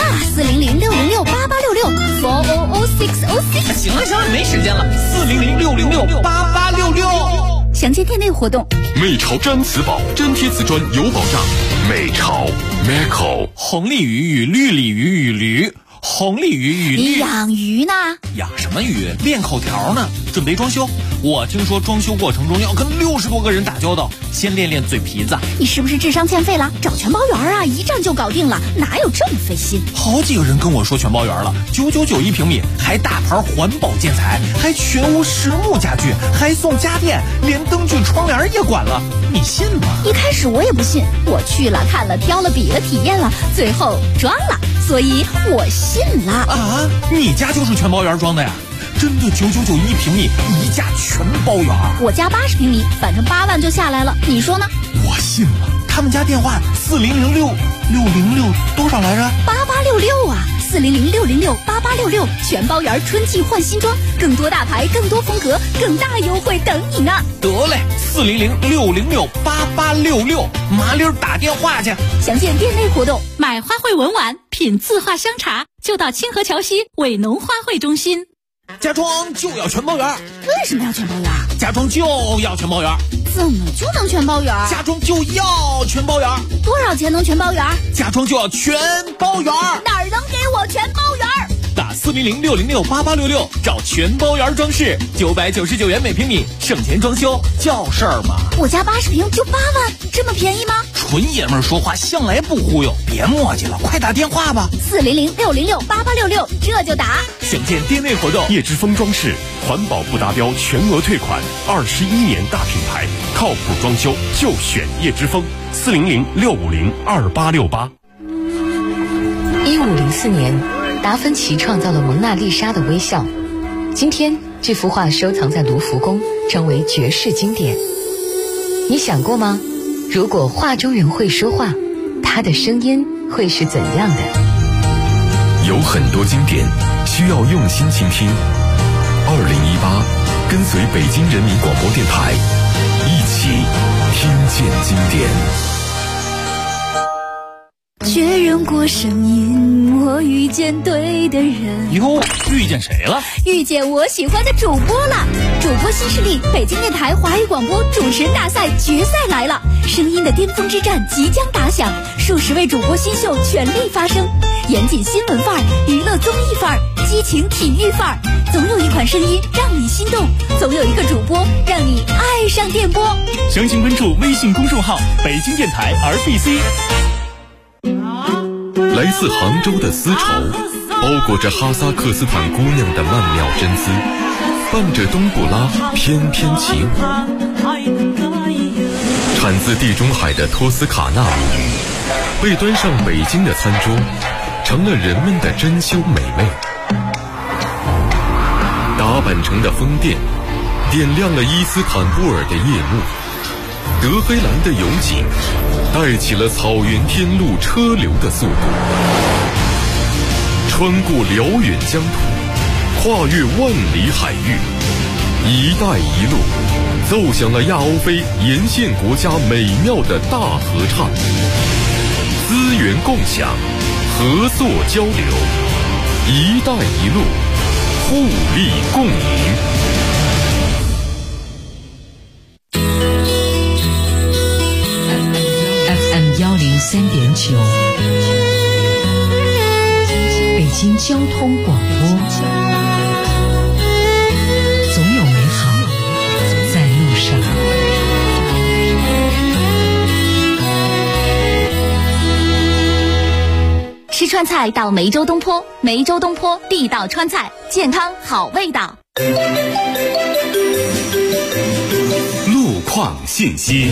400-606-8866 400-606-8866。 行了，没时间了，400-606-8866。 详见店内活动。 美潮毡瓷宝，粘贴瓷砖有保障。美潮 Meco。 红鲤鱼与绿鲤鱼与驴，红鲤鱼与绿。 你养鱼呢？ 养什么鱼？练口条呢。准备装修， 我听说装修过程中要跟60多个人打交道，先练练嘴皮子。 你是不是智商欠费了？找全包圆啊，一站就搞定了，哪有这么费心？ 好几个人跟我说全包圆了，999一平米，还大牌环保建材，还全屋实木家具，还送家电，连灯具窗帘也管了，你信吗？ 一开始我也不信，我去了看了挑了比了体验了，最后装了，所以我信了。 啊，你家就是全包圆装的呀？真的999一平米，一价全包圆。 我家80平米，反正8万就下来了，你说呢？ 我信了。他们家电话4006-606多少来着 ？8866啊，4006068866，全包圆春季换新装，更多大牌，更多风格，更大优惠等你呢。 得嘞，4006068866，麻溜打电话去。 详见店内活动。 买花卉文玩，品字画香茶，就到清河桥西伟农花卉中心。 家装就要全包圆。 为什么要全包圆？ 家装就要全包圆。 怎么就能全包圆？ 家装就要全包圆。 多少钱能全包圆？ 家装就要全包圆。 哪儿能给我全包圆？ 打4006068866找全包圆装饰，999元每平米，省钱装修叫事儿吗？ 我家80平就8万，这么便宜吗？ 纯爷们儿说话向来不忽悠，别磨叽了，快打电话吧。 4006068866，这就打。 详见店内活动。 叶之峰装饰，环保不达标全额退款，21年大品牌，靠谱装修就选叶之峰。400-650-2868。 1504年，达芬奇创造了蒙娜丽莎的微笑。今天，这幅画收藏在卢浮宫，成为绝世经典。你想过吗？如果画中人会说话，他的声音会是怎样的？ 有很多经典需要用心倾听。2018，跟随北京人民广播电台，一起听见经典。 确认过声音，我遇见对的人。 哟，遇见谁了？ 遇见我喜欢的主播了。主播新势力，北京电台华语广播主持人大赛决赛来了，声音的巅峰之战即将打响，数十位主播新秀全力发声，严谨新闻范儿，娱乐综艺范儿，激情体育范儿，总有一款声音让你心动，总有一个主播让你爱上电波。 详情关注微信公众号北京电台 RBC。 来自杭州的丝绸，包裹着哈萨克斯坦姑娘的曼妙真姿，伴着冬不拉翩翩起舞。产自地中海的托斯卡纳米，被端上北京的餐桌，成了人们的珍馐美味。打扮成的风电，点亮了伊斯坦布尔的夜幕。德黑兰的油井带起了草原天路车流的速度，穿过辽远疆土，跨越万里海域，一带一路奏响了亚欧非沿线国家美妙的大合唱。资源共享，合作交流，一带一路，互利共赢。 103.9，北京交通广播，总有美好在路上。 吃川菜到梅州东坡，梅州东坡地道川菜，健康好味道。 路况信息。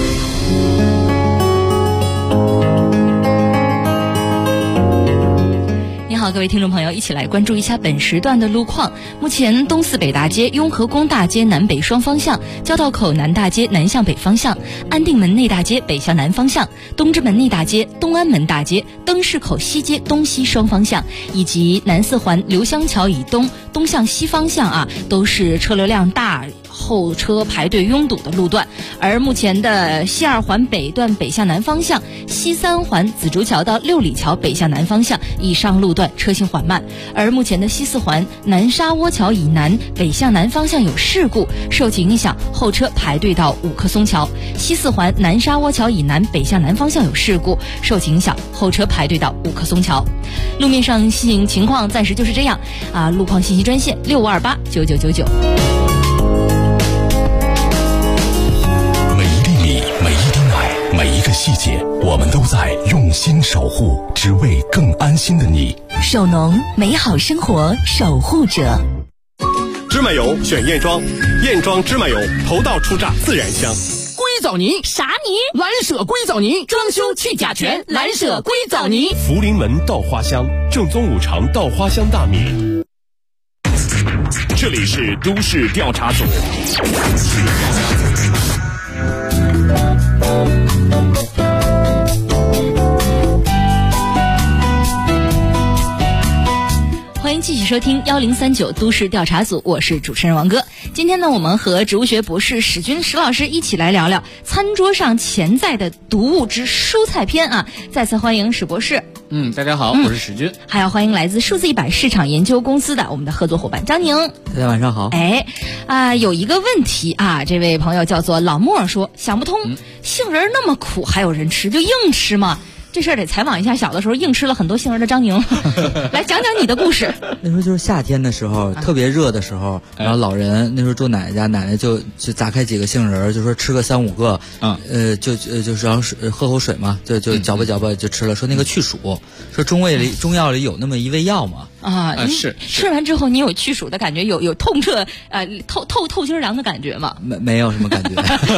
好，各位听众朋友，一起来关注一下本时段的路况。目前东四北大街、雍和宫大街南北双方向、交道口南大街南向北方向、安定门内大街北向南方向、东直门内大街、东安门大街、灯市口西街东西双方向，以及南四环刘香桥以东东向西方向都是车流量大，候车排队拥堵的路段。而目前的西二环北段北向南方向、西三环紫竹桥到六里桥北向南方向以上路段车行缓慢。而目前的西四环南沙窝桥以南北向南方向有事故，受其影响，候车排队到五棵松桥。西四环南沙窝桥以南北向南方向有事故，受其影响，候车排队到五棵松桥。路面上情况暂时就是这样路况信息专线65289999。 细节，我们都在用心守护，只为更安心的你。 首农，美好生活守护者。 芝麻油选燕庄，燕庄芝麻油头道出榨，自然香。 硅藻泥啥泥？ 蓝舍硅藻泥，装修去甲醛，蓝舍硅藻泥。 福临门稻花香，正宗五常稻花香大米。这里是都市调查组。 欢迎继续收听1039都市调查组，我是主持人王哥。今天呢，我们和植物学博士史军史老师一起来聊聊餐桌上潜在的毒物之蔬菜篇啊！再次欢迎史博士。 大家好，我是史军。 还要欢迎来自数字100市场研究公司的我们的合作伙伴张宁。 大家晚上好。 有一个问题啊，这位朋友叫做老莫说，想不通，杏仁那么苦还有人吃，就硬吃吗？这事儿得采访一下小的时候硬吃了很多杏仁的张宁，来讲讲你的故事。 那时候就是夏天的时候，特别热的时候，然后老人那时候住奶奶家，奶奶就砸开几个杏仁，就说吃个3-5个，就是然后喝口水嘛，就嚼吧嚼吧就吃了，说那个去暑，说中药里有那么一味药嘛。 是吃完之后你有去暑的感觉，有痛彻透心凉的感觉吗？ 没有什么感觉。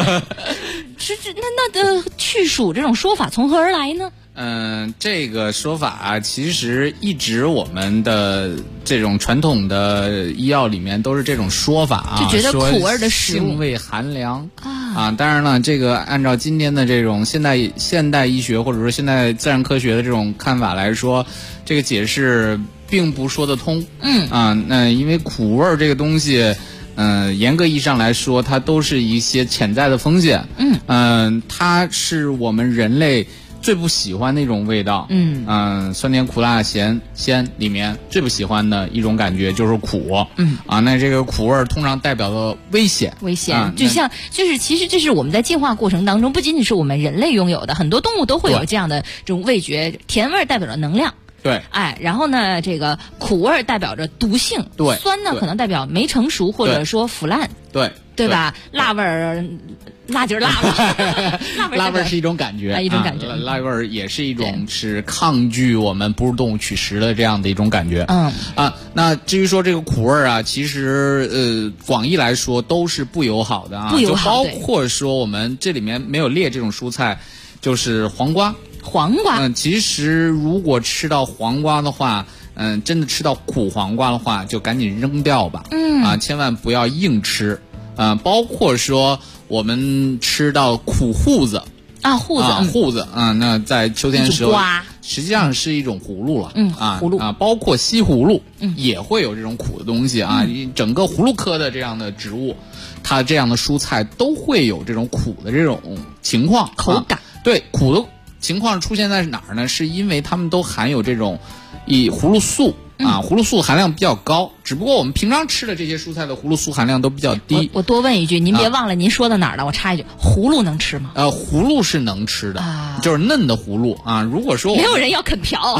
那的去暑这种说法从何而来呢？ 这个说法啊，其实一直我们的这种传统的医药里面都是这种说法啊， 就觉得苦味的食物性味寒凉啊。当然了，这个按照今天的这种现代医学或者说现代自然科学的这种看法来说，这个解释并不说得通。那因为苦味这个东西，严格意义上来说，它都是一些潜在的风险。它是我们人类最不喜欢的一种味道。酸甜苦辣咸鲜里面最不喜欢的一种感觉就是苦。那这个苦味通常代表了危险。 其实这是我们在进化过程当中，不仅仅是我们人类拥有的，很多动物都会有这样的这种味觉。甜味代表着能量。 对， 然后呢，这个苦味代表着毒性， 对， 酸呢可能代表没成熟或者说腐烂，对吧？辣味儿，辣劲儿辣吧， 辣味儿是一种感觉，辣味儿也是一种是抗拒我们哺乳动物取食的这样的一种感觉。那至于说这个苦味儿啊，其实广义来说都是不友好的啊，就包括说我们这里面没有列这种蔬菜，就是黄瓜。其实如果吃到黄瓜的话，真的吃到苦黄瓜的话，就赶紧扔掉吧。千万不要硬吃。包括说我们吃到苦瓠子瓠子那在秋天的时候，实际上是一种葫芦了。 葫芦包括西葫芦，也会有这种苦的东西啊。整个葫芦科的这样的植物，它这样的蔬菜都会有这种苦的这种情况， 口感。 对，苦的情况出现在哪儿呢？是因为它们都含有这种葫芦素。葫芦素含量比较高，只不过我们平常吃的这些蔬菜的葫芦素含量都比较低。 我多问一句，您别忘了您说到哪儿了？我插一句，葫芦能吃吗？ 葫芦是能吃的，就是嫩的葫芦啊。如果说没有人要啃瓢，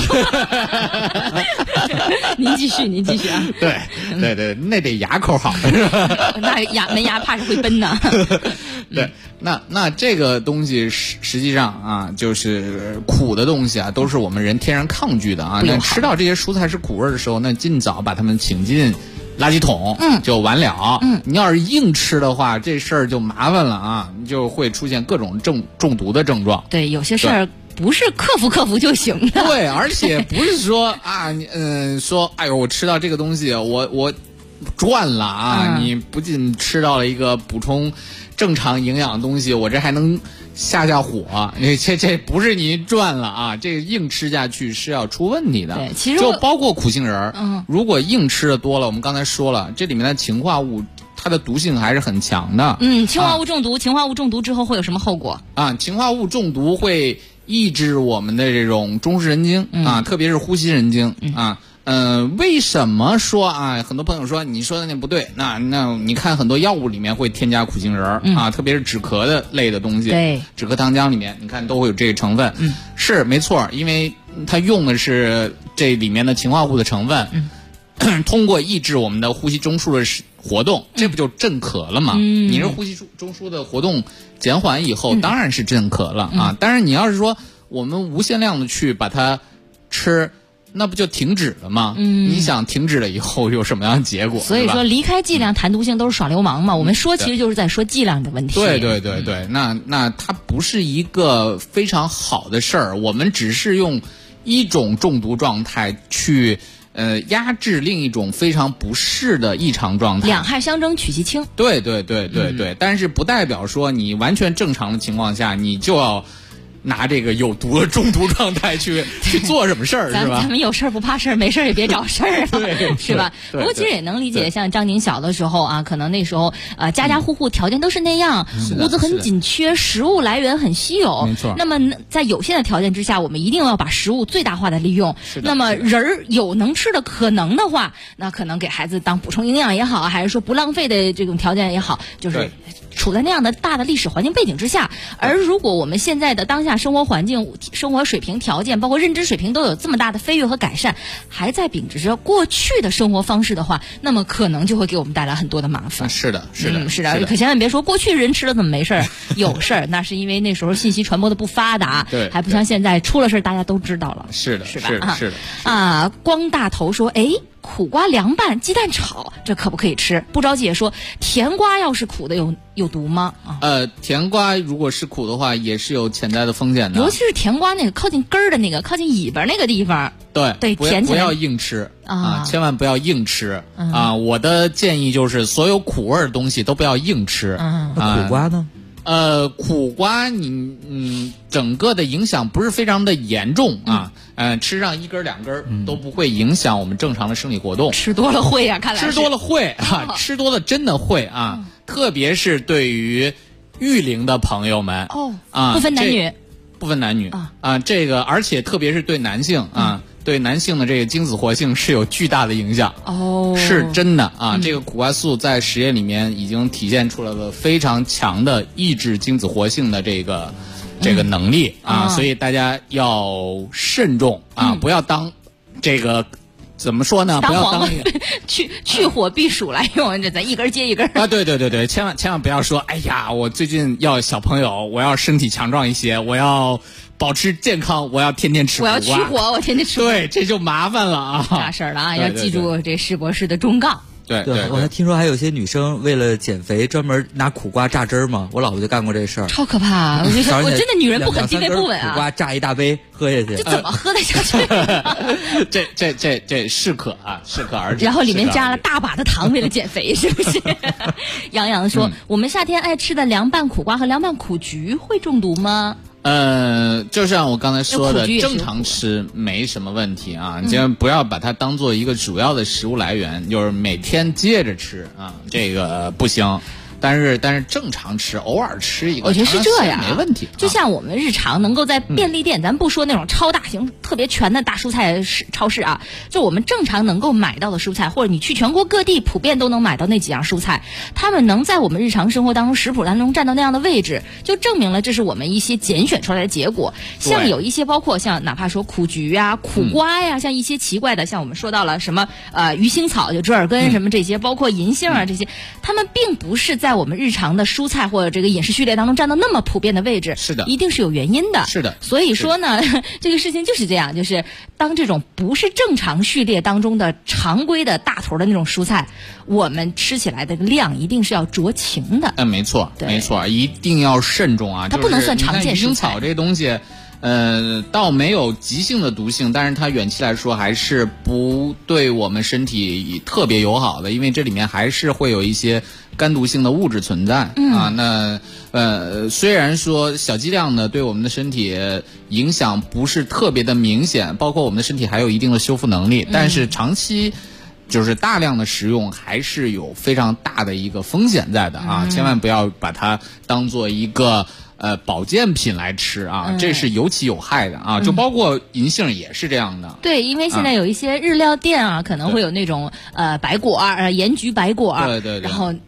您继续啊。 对，那得牙口好是吧？ 那门牙怕是会崩呢。 对，那这个东西实际上啊，就是苦的东西啊，都是我们人天然抗拒的啊。那吃到这些蔬菜是苦味的时候，那尽早把它们请进垃圾桶，就完了。你要是硬吃的话，这事儿就麻烦了啊，你就会出现各种中毒的症状。 对，有些事儿不是克服就行的。 对，而且不是说说哎呦，我吃到这个东西，我赚了啊！你不仅吃到了一个补充正常营养的东西，我这还能下火，这不是你赚了啊！这个硬吃下去是要出问题的。 对，其实就包括苦杏仁如果硬吃的多了，我们刚才说了，这里面的氰化物它的毒性还是很强的。 氰化物中毒，氰化物中毒之后会有什么后果？ 氰化物中毒会抑制我们的这种中枢神经特别是呼吸神经为什么说很多朋友说你说的那不对？那你看很多药物里面会添加苦杏仁特别是止咳的类的东西， 对， 止咳糖浆里面你看都会有这个成分，是没错，因为它用的是这里面的氰化物的成分。 通过抑制我们的呼吸中枢的活动，这不就镇咳了吗？你这呼吸中枢的活动减缓以后，当然是镇咳了啊。但是你要是说我们无限量的去把它吃，那不就停止了吗？你想停止了以后有什么样的结果？ 所以说离开剂量谈毒性都是耍流氓嘛。我们说其实就是在说剂量的问题。 对，那它不是一个非常好的事儿，我们只是用一种中毒状态去压制另一种非常不适的异常状态， 两害相争取其轻。 对，但是不代表说你完全正常的情况下你就要拿这个有毒的中毒状态去做什么事儿，是吧？ 咱们有事儿不怕事儿，没事儿也别找事儿，是吧？不过其实也能理解，像张宁小的时候啊，可能那时候家家户户条件都是那样，物资很紧缺，食物来源很稀有， 没错。 那么在有限的条件之下，我们一定要把食物最大化的利用。那么人儿有能吃的可能的话，那可能给孩子当补充营养也好，还是说不浪费的这种条件也好，就是处在那样的大的历史环境背景之下。而如果我们现在的当下生活环境、生活水平条件，包括认知水平都有这么大的飞跃和改善，还在秉持着过去的生活方式的话，那么可能就会给我们带来很多的麻烦。 是的。 可千万别说过去人吃了怎么没事儿，有事儿那是因为那时候信息传播的不发达， 对， 还不像现在出了事儿大家都知道了。 是的， 是吧？光大头说，苦瓜凉拌鸡蛋炒，这可不可以吃？不着急也说，甜瓜要是苦的有毒吗？ 甜瓜如果是苦的话，也是有潜在的风险的。 尤其是甜瓜那个靠近根儿的那个，靠近尾巴那个地方。对，甜起来不要硬吃千万不要硬吃我的建议就是，所有苦味的东西都不要硬吃。 那苦瓜呢？ 苦瓜你整个的影响不是非常的严重吃上一根两根都不会影响我们正常的生理活动。 吃多了会啊，看来吃多了会吃多了真的会特别是对于育龄的朋友们不分男女这个而且特别是对男性对男性的这个精子活性是有巨大的影响是真的这个苦瓜素在实验里面已经体现出来了非常强的抑制精子活性的这个能力所以大家要慎重不要当这个怎么说呢？不要当去火避暑来用，这咱一根接一根对，千万不要说，哎呀，我最近要小朋友，我要身体强壮一些，我要保持健康，我要天天吃苦瓜， 我要驱火，我天天吃苦瓜， 对，这就麻烦了大事了要记住这施博士的忠告。 对， 我还听说还有些女生为了减肥专门拿苦瓜榨汁嘛，我老婆就干过这事儿， 超可怕！我真的女人不可地位不稳苦瓜榨一大杯喝下去， 这怎么喝得下去？ 这适可而止。 然后里面加了大把的糖，为了减肥，是不是？杨洋说，我们夏天爱吃的凉拌苦瓜和凉拌苦菊会中毒吗？ 就像我刚才说的，正常吃没什么问题你千万不要把它当做一个主要的食物来源，就是每天接着吃这个不行。但是正常吃，偶尔吃一个， 我觉得是这样， 没问题。 就像我们日常能够在便利店，咱不说那种超大型、特别全的大蔬菜超市就我们正常能够买到的蔬菜，或者你去全国各地普遍都能买到那几样蔬菜，它们能在我们日常生活当中食谱当中占到那样的位置，就证明了这是我们一些拣选出来的结果。像有一些包括像哪怕说苦菊苦瓜像一些奇怪的，像我们说到了什么鱼腥草、就折耳根什么这些，包括银杏这些，它们并不是在我们日常的蔬菜或者这个饮食序列当中占到那么普遍的位置， 是的， 一定是有原因的， 是的。 所以说呢，这个事情就是这样，就是当这种不是正常序列当中的常规的大头的那种蔬菜，我们吃起来的量一定是要酌情的。 没错，一定要慎重它不能算常见蔬菜。 鱼腥草这东西。倒没有急性的毒性，但是它远期来说还是不对我们身体特别友好的，因为这里面还是会有一些肝毒性的物质存在那虽然说小剂量的对我们的身体影响不是特别的明显，包括我们的身体还有一定的修复能力，但是长期就是大量的食用还是有非常大的一个风险在的千万不要把它当做一个保健品来吃这是有起有害的就包括银杏也是这样的。 对，因为现在有一些日料店可能会有那种白果盐菊白果对， 然后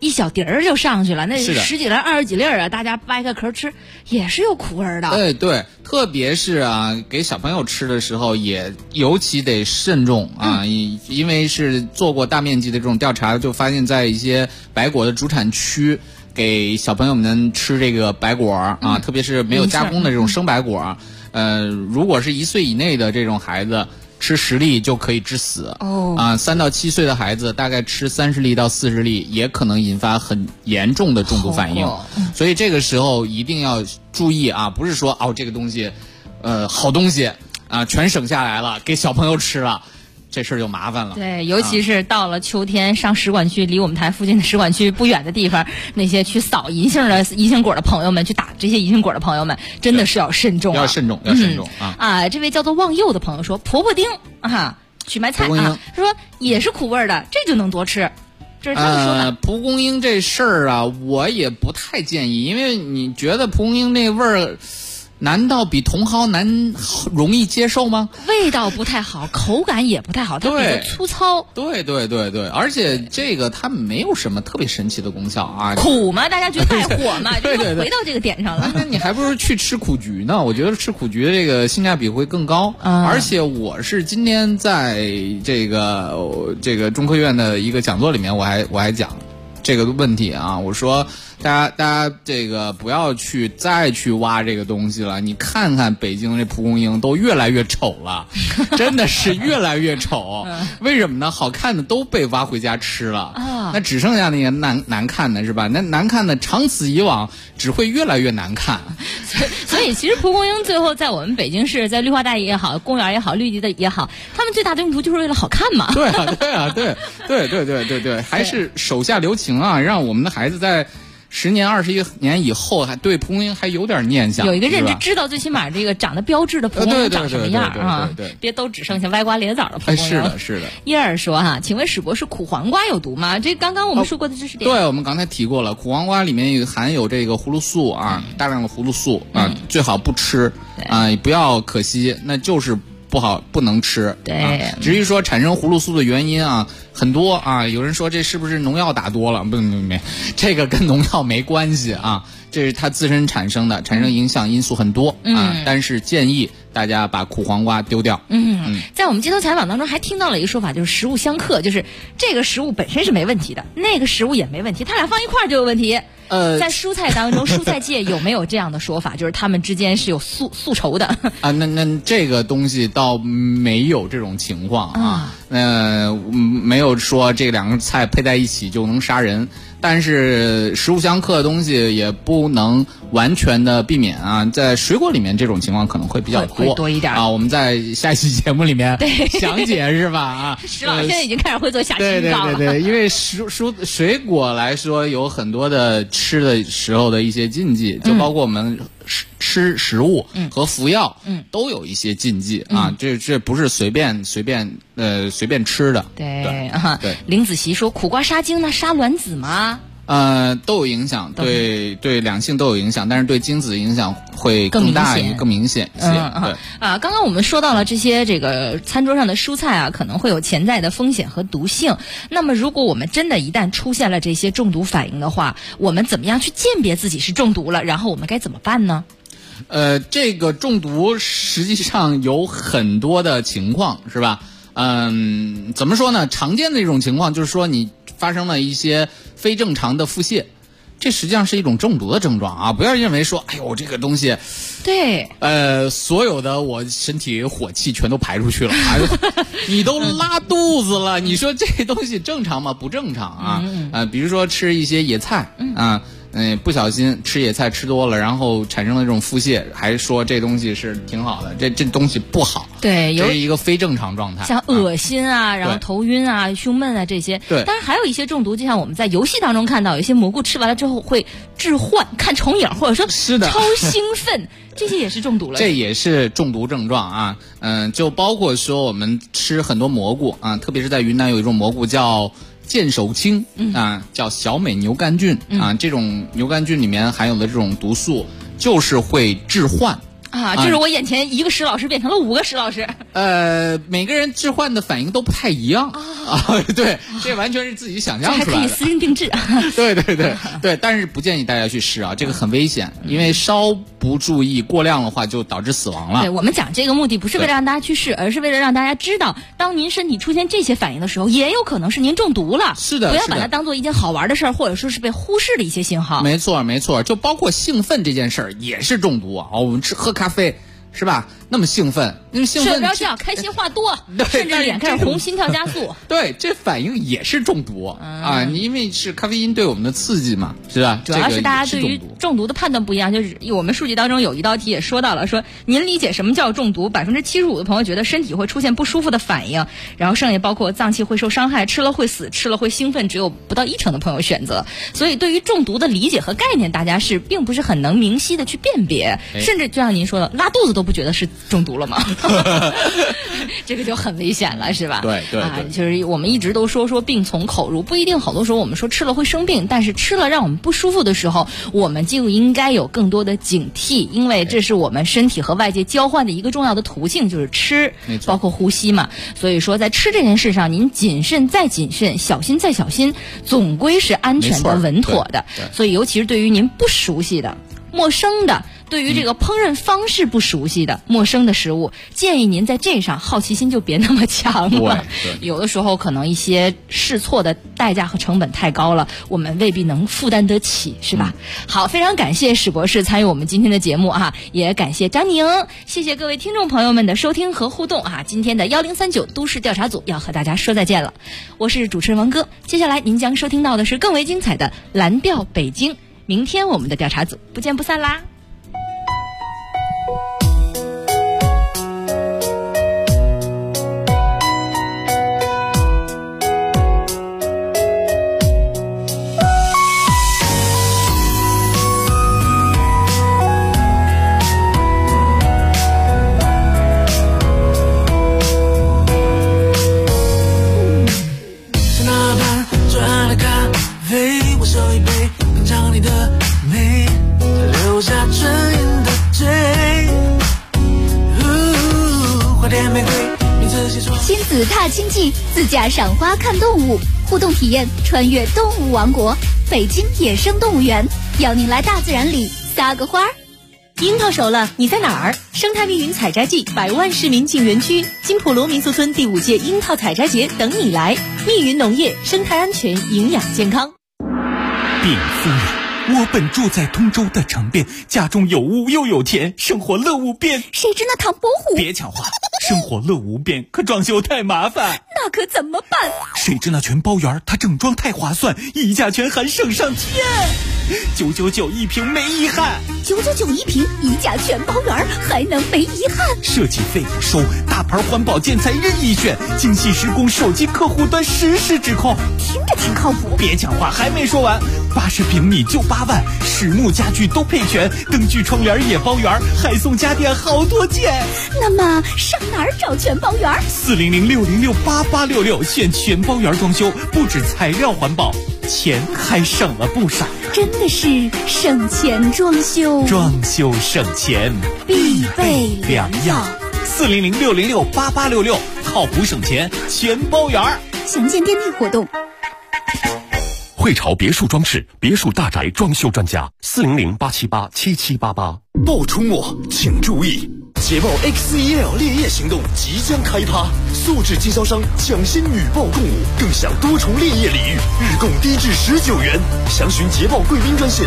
一小碟儿就上去了，那是的 10几粒20几粒啊，大家掰开壳吃也是有苦味的。 对，特别是啊，给小朋友吃的时候也尤其得慎重啊，因为是做过大面积的这种调查，就发现在一些白果的主产区，给小朋友们吃这个白果啊，特别是没有加工的这种生白果，如果是1岁以内的这种孩子。吃10粒就可以致死3到7岁的孩子大概吃30粒到40粒也可能引发很严重的中毒反应，所以这个时候一定要注意啊，不是说这个东西，好东西啊全省下来了给小朋友吃了。这事儿就麻烦了。 对，尤其是到了秋天，上使馆区，离我们台附近的使馆区不远的地方，那些去扫银杏果的朋友们，去打这些银杏果的朋友们，真的是要慎重要慎重啊！这位叫做望佑的朋友说，婆婆丁啊，去买菜啊，他说也是苦味的，这就能多吃。这是他们说的。 味道不太好，口感也不太好，它比较粗糙。 对，而且这个它没有什么特别神奇的功效啊。 苦嘛，大家觉得败火嘛，就又回到这个点上了。 那你还不如去吃苦菊呢？我觉得吃苦菊的这个性价比会更高。而且我是今天在这个中科院的一个讲座里面，我还讲这个问题啊，我说。大家这个不要再去挖这个东西了。你看看北京这蒲公英都越来越丑了，真的是越来越丑。为什么呢？好看的都被挖回家吃了，那只剩下那些难看的是吧？那难看的长此以往只会越来越难看。 所以其实蒲公英最后在我们北京市，在绿化带也好，公园也好，绿地的也好，他们最大的用途就是为了好看嘛。 对，还是手下留情啊，让我们的孩子在。10年、21年以后，还对蒲公英还有点念想， 有一个认知，知道最起码这个长得标志的蒲公英长什么样啊？别都只剩下歪瓜裂枣的蒲公英。 是的。 叶儿说请问史博士，苦黄瓜有毒吗？这刚刚我们说过的知识点。 对，我们刚才提过了，苦黄瓜里面含有这个葫芦素啊，大量的葫芦素啊，最好不吃啊，不要可惜，那就是不能吃。 对， 至于说产生葫芦素的原因啊，很多啊，有人说这是不是农药打多了？没，这个跟农药没关系啊，这是它自身产生影响因素很多啊。但是建议大家把苦黄瓜丢掉。 在我们街头采访当中还听到了一个说法，就是食物相克，就是这个食物本身是没问题的，那个食物也没问题，它俩放一块儿就有问题。在蔬菜当中，蔬菜界有没有这样的说法，就是他们之间是有宿仇的啊？那这个东西倒没有这种情况啊。没有说这两个菜配在一起就能杀人，但是食物相克的东西也不能完全的避免啊。在水果里面这种情况可能会比较多一点啊。我们在下一期节目里面详解是吧？啊， 石老师现在已经开始会做下期预告了。 对，因为水果来说有很多的吃的时候的一些禁忌，就包括我们吃食物和服药都有一些禁忌啊。这不是随便吃的。 对。林子琪说，苦瓜杀精那杀卵子吗？ 都有影响，对两性都有影响，但是对精子影响会更大更明显一些。对刚刚我们说到了这些个餐桌上的蔬菜啊，可能会有潜在的风险和毒性。那么如果我们真的一旦出现了这些中毒反应的话，我们怎么样去鉴别自己是中毒了？然后我们该怎么办呢？ 这个中毒实际上有很多的情况，是吧？怎么说呢？常见的一种情况就是说你发生了一些非正常的腹泻，这实际上是一种中毒的症状啊！不要认为说，哎呦，这个东西， 对， 所有的我身体火气全都排出去了，你都拉肚子了，你说这东西正常吗？不正常啊！比如说吃一些野菜啊。不小心吃野菜吃多了，然后产生了这种腹泻，还说这东西是挺好的，这东西不好。 对， 这是一个非正常状态， 像恶心啊，然后头晕啊、胸闷啊这些。 对， 当然还有一些中毒，就像我们在游戏当中看到，有些蘑菇吃完了之后会致幻、看重影，或者说是的， 超兴奋，这些也是中毒了。 这也是中毒症状啊。就包括说我们吃很多蘑菇啊，特别是在云南有一种蘑菇叫剑手青啊，叫小美牛肝菌啊，这种牛肝菌里面含有的这种毒素就是会致幻啊，就是我眼前一个石老师变成了5个石老师。 每个人置换的反应都不太一样啊，对，这完全是自己想象出来的， 这还可以私人定制。 对，但是不建议大家去试啊，这个很危险，因为稍不注意过量的话就导致死亡了。 对，我们讲这个目的不是为了让大家去试，而是为了让大家知道，当您身体出现这些反应的时候，也有可能是您中毒了。 是的， 不要把它当做一件好玩的事儿，或者说是被忽视的一些信号。 没错，就包括兴奋这件事儿也是中毒啊。我们喝咖啡是吧？那么兴奋， 睡不着觉，开心话多，甚至脸开始红，心跳加速。 对，这反应也是中毒啊！你因为是咖啡因对我们的刺激嘛，是吧？ 主要是大家对于中毒的判断不一样，就是我们数据当中有一道题也说到了，说您理解什么叫中毒？75%的朋友觉得身体会出现不舒服的反应，然后剩下包括脏器会受伤害、吃了会死、吃了会兴奋，只有不到1%的朋友选择。所以对于中毒的理解和概念，大家并不是很能明晰的去辨别，甚至就像您说的，拉肚子都不觉得是中毒了吗？这个就很危险了，是吧？ 对， 就是我们一直都说病从口入，不一定好多时候我们说吃了会生病，但是吃了让我们不舒服的时候，我们就应该有更多的警惕，因为这是我们身体和外界交换的一个重要的途径，就是吃，包括呼吸嘛。所以说在吃这件事上，您谨慎再谨慎，小心再小心，总归是安全的、稳妥的。所以尤其是对于您不熟悉的、陌生的，对于这个烹饪方式不熟悉的、陌生的食物，建议您在这上好奇心就别那么强了。有的时候可能一些试错的代价和成本太高了，我们未必能负担得起，是吧？好，非常感谢史博士参与我们今天的节目啊，也感谢张宁，谢谢各位听众朋友们的收听和互动啊！今天的1039都市调查组要和大家说再见了，我是主持人王哥，接下来您将收听到的是更为精彩的蓝调北京。明天我们的调查组不见不散啦！ 是那盘最爱的咖啡，我手一杯品尝你的美，留下唇印的嘴，花店玫瑰名字写错。 亲子踏青记，自驾赏花看动物，互动体验穿越动物王国，北京野生动物园，邀您来大自然里撒个花儿。 樱桃熟了，你在哪儿？生态密云采摘季，100万市民进园区，金普罗民宿村第5届樱桃采摘节等你来。密云农业，生态安全，营养健康。 禀夫人，我本住在通州的城边，家中有屋又有田，生活乐无边。 谁知那唐伯虎？ 别抢话，生活乐无边，可装修太麻烦。 那可怎么办？ 谁知那全包园，它整装太划算，溢价权还省上天。999一瓶没遗憾 ，999一瓶，溢价全包圆，还能没遗憾？ 设计费不收，大牌环保建材任意选，精细施工，手机客户端实时指控， 听着挺靠谱。 别讲话，还没说完，80平米就8万，实木家具都配全，灯具窗帘也包圆，还送家电好多件。 那么上哪儿找全包圆 ？400-606-8866，现全包圆装修，不止材料环保，钱还省了不少。 真的是省钱装修， 装修省钱必备良药。 400-606-8866，靠谱省钱，全包圆。 详见店内活动。 汇潮别墅装饰，别墅大宅装修专家，400-878-7788。 报出没，请注意！捷豹 X1L 烈焰行动即将开趴，素质经销商抢先女报共舞，更享多重烈焰礼遇，日供低至19元。详询捷豹贵宾专线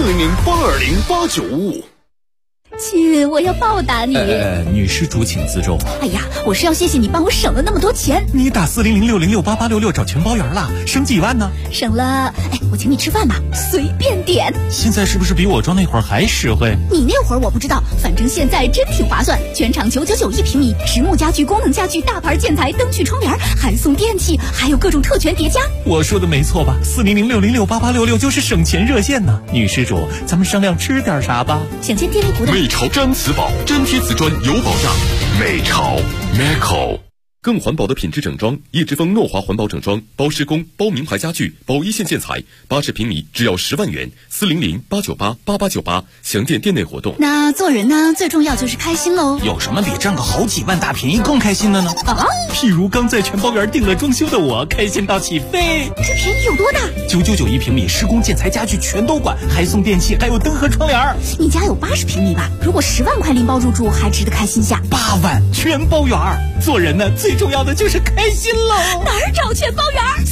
400-820-8955。 亲，我要报答你。 女施主请自重。 哎呀，我是要谢谢你帮我省了那么多钱。 你打400-606-8866找全包圆了，省几万呢？ 省了，我请你吃饭吧，随便点。 现在是不是比我装那会儿还实惠？ 你那会儿我不知道，反正现在真挺划算。全场999一平米，实木家具、功能家具、大牌建材、灯具、窗帘，还送电器，还有各种特权叠加。 我说的没错吧？400-606-8866就是省钱热线呢。女施主，咱们商量吃点啥吧？ 想见电力股的。 美潮毡瓷宝，粘贴瓷砖有保障。美潮 Meco。 更环保的品质整装，叶之峰诺华环保整装，包施工、包名牌家具、包一线建材，80平米只要10万元，400-898-8898，详见店内活动。 那做人呢，最重要就是开心喽。 有什么比占个好几万大便宜更开心的呢？譬如刚在全包园订了装修的我，开心到起飞。 这便宜有多大 ？999一平米，施工建材家具全都管，还送电器，还有灯和窗帘。 你家有80平米吧？如果10万块拎包入住，还值得开心下。 8万全包园，做人呢最重要的就是开心喽。 哪儿找全包园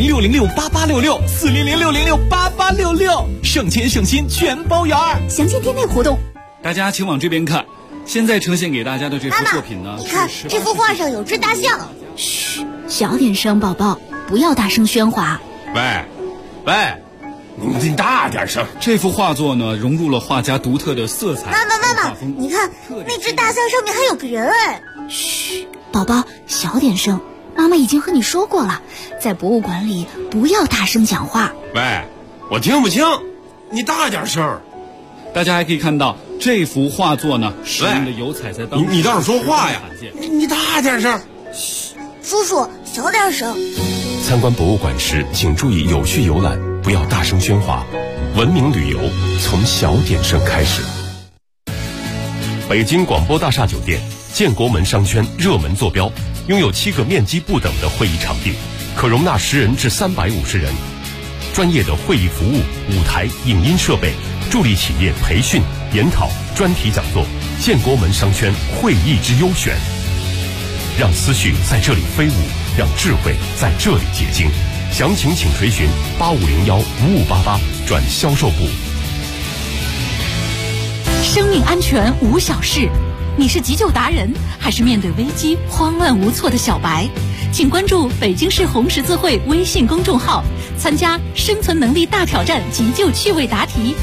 ？400-606-8866，400-606-8866，省钱省心全包园。 详见店内活动。 大家请往这边看，现在呈现给大家的这幅作品呢， 你看这幅画上有只大象。嘘，小点声，宝宝，不要大声喧哗。 喂，你大点声。 这幅画作呢，融入了画家独特的色彩。 妈妈，你看那只大象上面还有个人哎。嘘，宝宝，小点声。妈妈已经和你说过了，在博物馆里不要大声讲话。 喂，我听不清，你大点声。 大家还可以看到这幅画作呢，使用的油彩在当中。 你倒是说话呀！你大点声。 嘘，叔叔，小点声。 参观博物馆时，请注意有序游览，不要大声喧哗。文明旅游从小点声开始。北京广播大厦酒店建国门商圈热门坐标，拥有7个面积不等的会议场地，可容纳10人至350人。专业的会议服务、舞台、影音设备，助力企业培训、研讨、专题讲座。建国门商圈会议之优选，让思绪在这里飞舞，让智慧在这里结晶。详情请垂询8501-5588转销售部。 生命安全无小事，你是急救达人，还是面对危机慌乱无措的小白？请关注北京市红十字会微信公众号，参加生存能力大挑战急救趣味答题